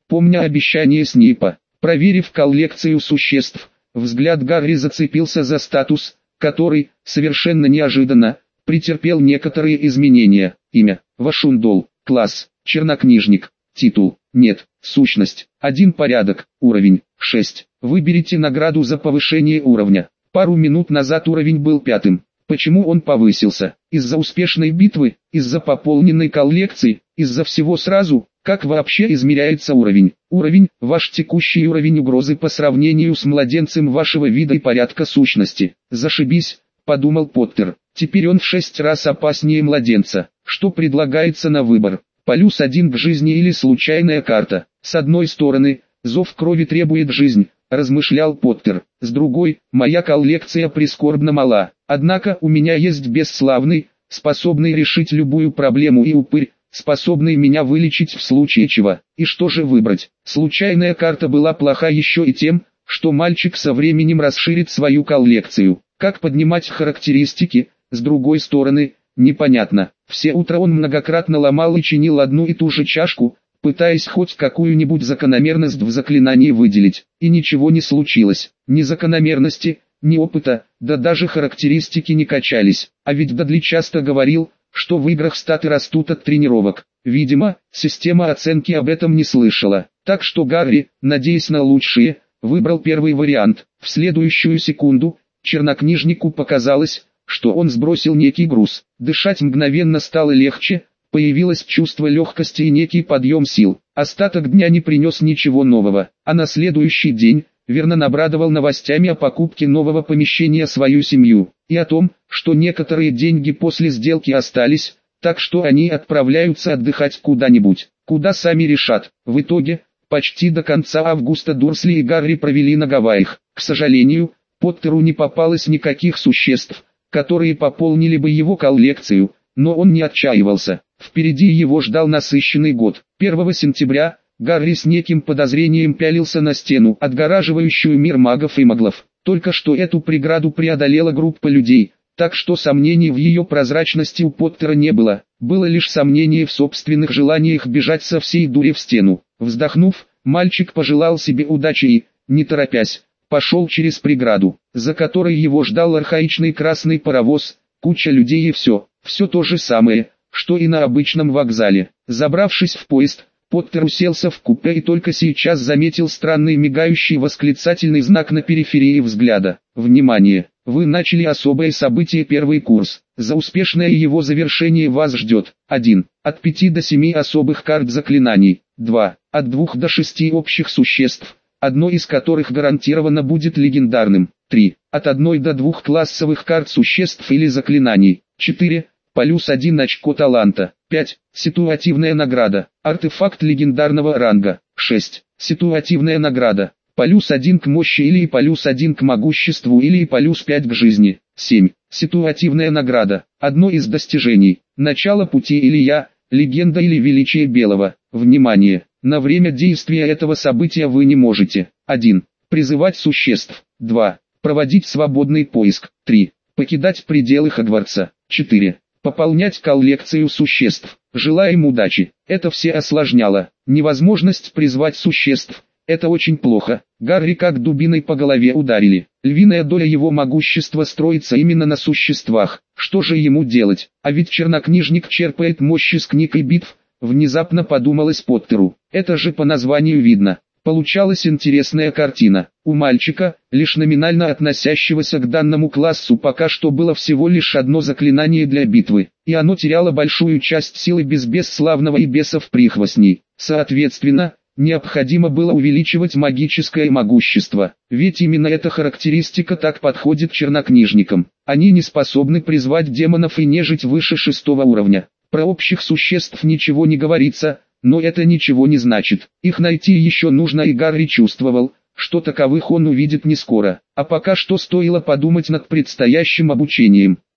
помня обещание Снейпа. Проверив коллекцию существ, взгляд Гарри зацепился за статус, который, совершенно неожиданно, претерпел некоторые изменения. Имя – Вашундол, класс – чернокнижник, титул – нет, сущность – один порядок, уровень – шесть. Выберите награду за повышение уровня. Пару минут назад уровень был пятым. Почему он повысился? Из-за успешной битвы, из-за пополненной коллекции, из-за всего сразу? Как вообще измеряется уровень? Уровень – ваш текущий уровень угрозы по сравнению с младенцем вашего вида и порядка сущности. Зашибись, подумал Поттер. Теперь он в шесть раз опаснее младенца. Что предлагается на выбор? Плюс один к жизни или случайная карта? С одной стороны, зов крови требует жизнь, размышлял Поттер. С другой, моя коллекция прискорбно мала. Однако у меня есть бесславный, способный решить любую проблему и упырь, способный меня вылечить в случае чего. И что же выбрать? Случайная карта была плоха еще и тем, что мальчик со временем расширит свою коллекцию. Как поднимать характеристики, с другой стороны, непонятно. Все утро он многократно ломал и чинил одну и ту же чашку, пытаясь хоть какую-нибудь закономерность в заклинании выделить. И ничего не случилось. Ни закономерности, ни опыта, да даже характеристики не качались. А ведь Дадли часто говорил, что в играх статы растут от тренировок. Видимо, система оценки об этом не слышала. Так что Гарри, надеясь на лучшее, выбрал первый вариант. В следующую секунду, чернокнижнику показалось, что он сбросил некий груз. Дышать мгновенно стало легче, появилось чувство легкости и некий подъем сил. Остаток дня не принес ничего нового, а на следующий день Вернон обрадовал новостями о покупке нового помещения свою семью, и о том, что некоторые деньги после сделки остались, так что они отправляются отдыхать куда-нибудь, куда сами решат. В итоге, почти до конца августа Дурсли и Гарри провели на Гавайях. К сожалению, Поттеру не попалось никаких существ, которые пополнили бы его коллекцию, но он не отчаивался. Впереди его ждал насыщенный год. первого сентября Гарри с неким подозрением пялился на стену, отгораживающую мир магов и маглов. Только что эту преграду преодолела группа людей, так что сомнений в ее прозрачности у Поттера не было. Было лишь сомнение в собственных желаниях бежать со всей дури в стену. Вздохнув, мальчик пожелал себе удачи и, не торопясь, пошел через преграду, за которой его ждал архаичный красный паровоз, куча людей и все, все то же самое, что и на обычном вокзале. Забравшись в поезд, Поттер уселся в купе и только сейчас заметил странный мигающий восклицательный знак на периферии взгляда. Внимание! Вы начали особое событие первый курс. За успешное его завершение вас ждет один. От пяти до семи особых карт заклинаний. два. От двух до шести общих существ, одно из которых гарантированно будет легендарным. три. От одной до двух классовых карт существ или заклинаний. четыре. Плюс один очко таланта. пять. Ситуативная награда. Артефакт легендарного ранга. шесть. Ситуативная награда. Плюс один к мощи или плюс один к могуществу или плюс пять к жизни. семь. Ситуативная награда. Одно из достижений. Начало пути или я, легенда или величие белого. Внимание! На время действия этого события вы не можете. один. Призывать существ. два. Проводить свободный поиск. три. Покидать пределы Хогвартса. четыре. Пополнять коллекцию существ. Желаем удачи. Это все осложняло. Невозможность призвать существ. Это очень плохо. Гарри как дубиной по голове ударили. Львиная доля его могущества строится именно на существах. Что же ему делать? А ведь чернокнижник черпает мощь из книг и битв. Внезапно подумалось Поттеру. Это же по названию видно. Получалась интересная картина. У мальчика, лишь номинально относящегося к данному классу, пока что было всего лишь одно заклинание для битвы, и оно теряло большую часть силы без бесславного и бесов-прихвостней. Соответственно, необходимо было увеличивать магическое могущество, ведь именно эта характеристика так подходит чернокнижникам. Они не способны призвать демонов и нежить выше шестого уровня. Про общих существ ничего не говорится, но это ничего не значит. Их найти еще нужно, и Гарри чувствовал, что таковых он увидит не скоро. А пока что стоило подумать над предстоящим обучением.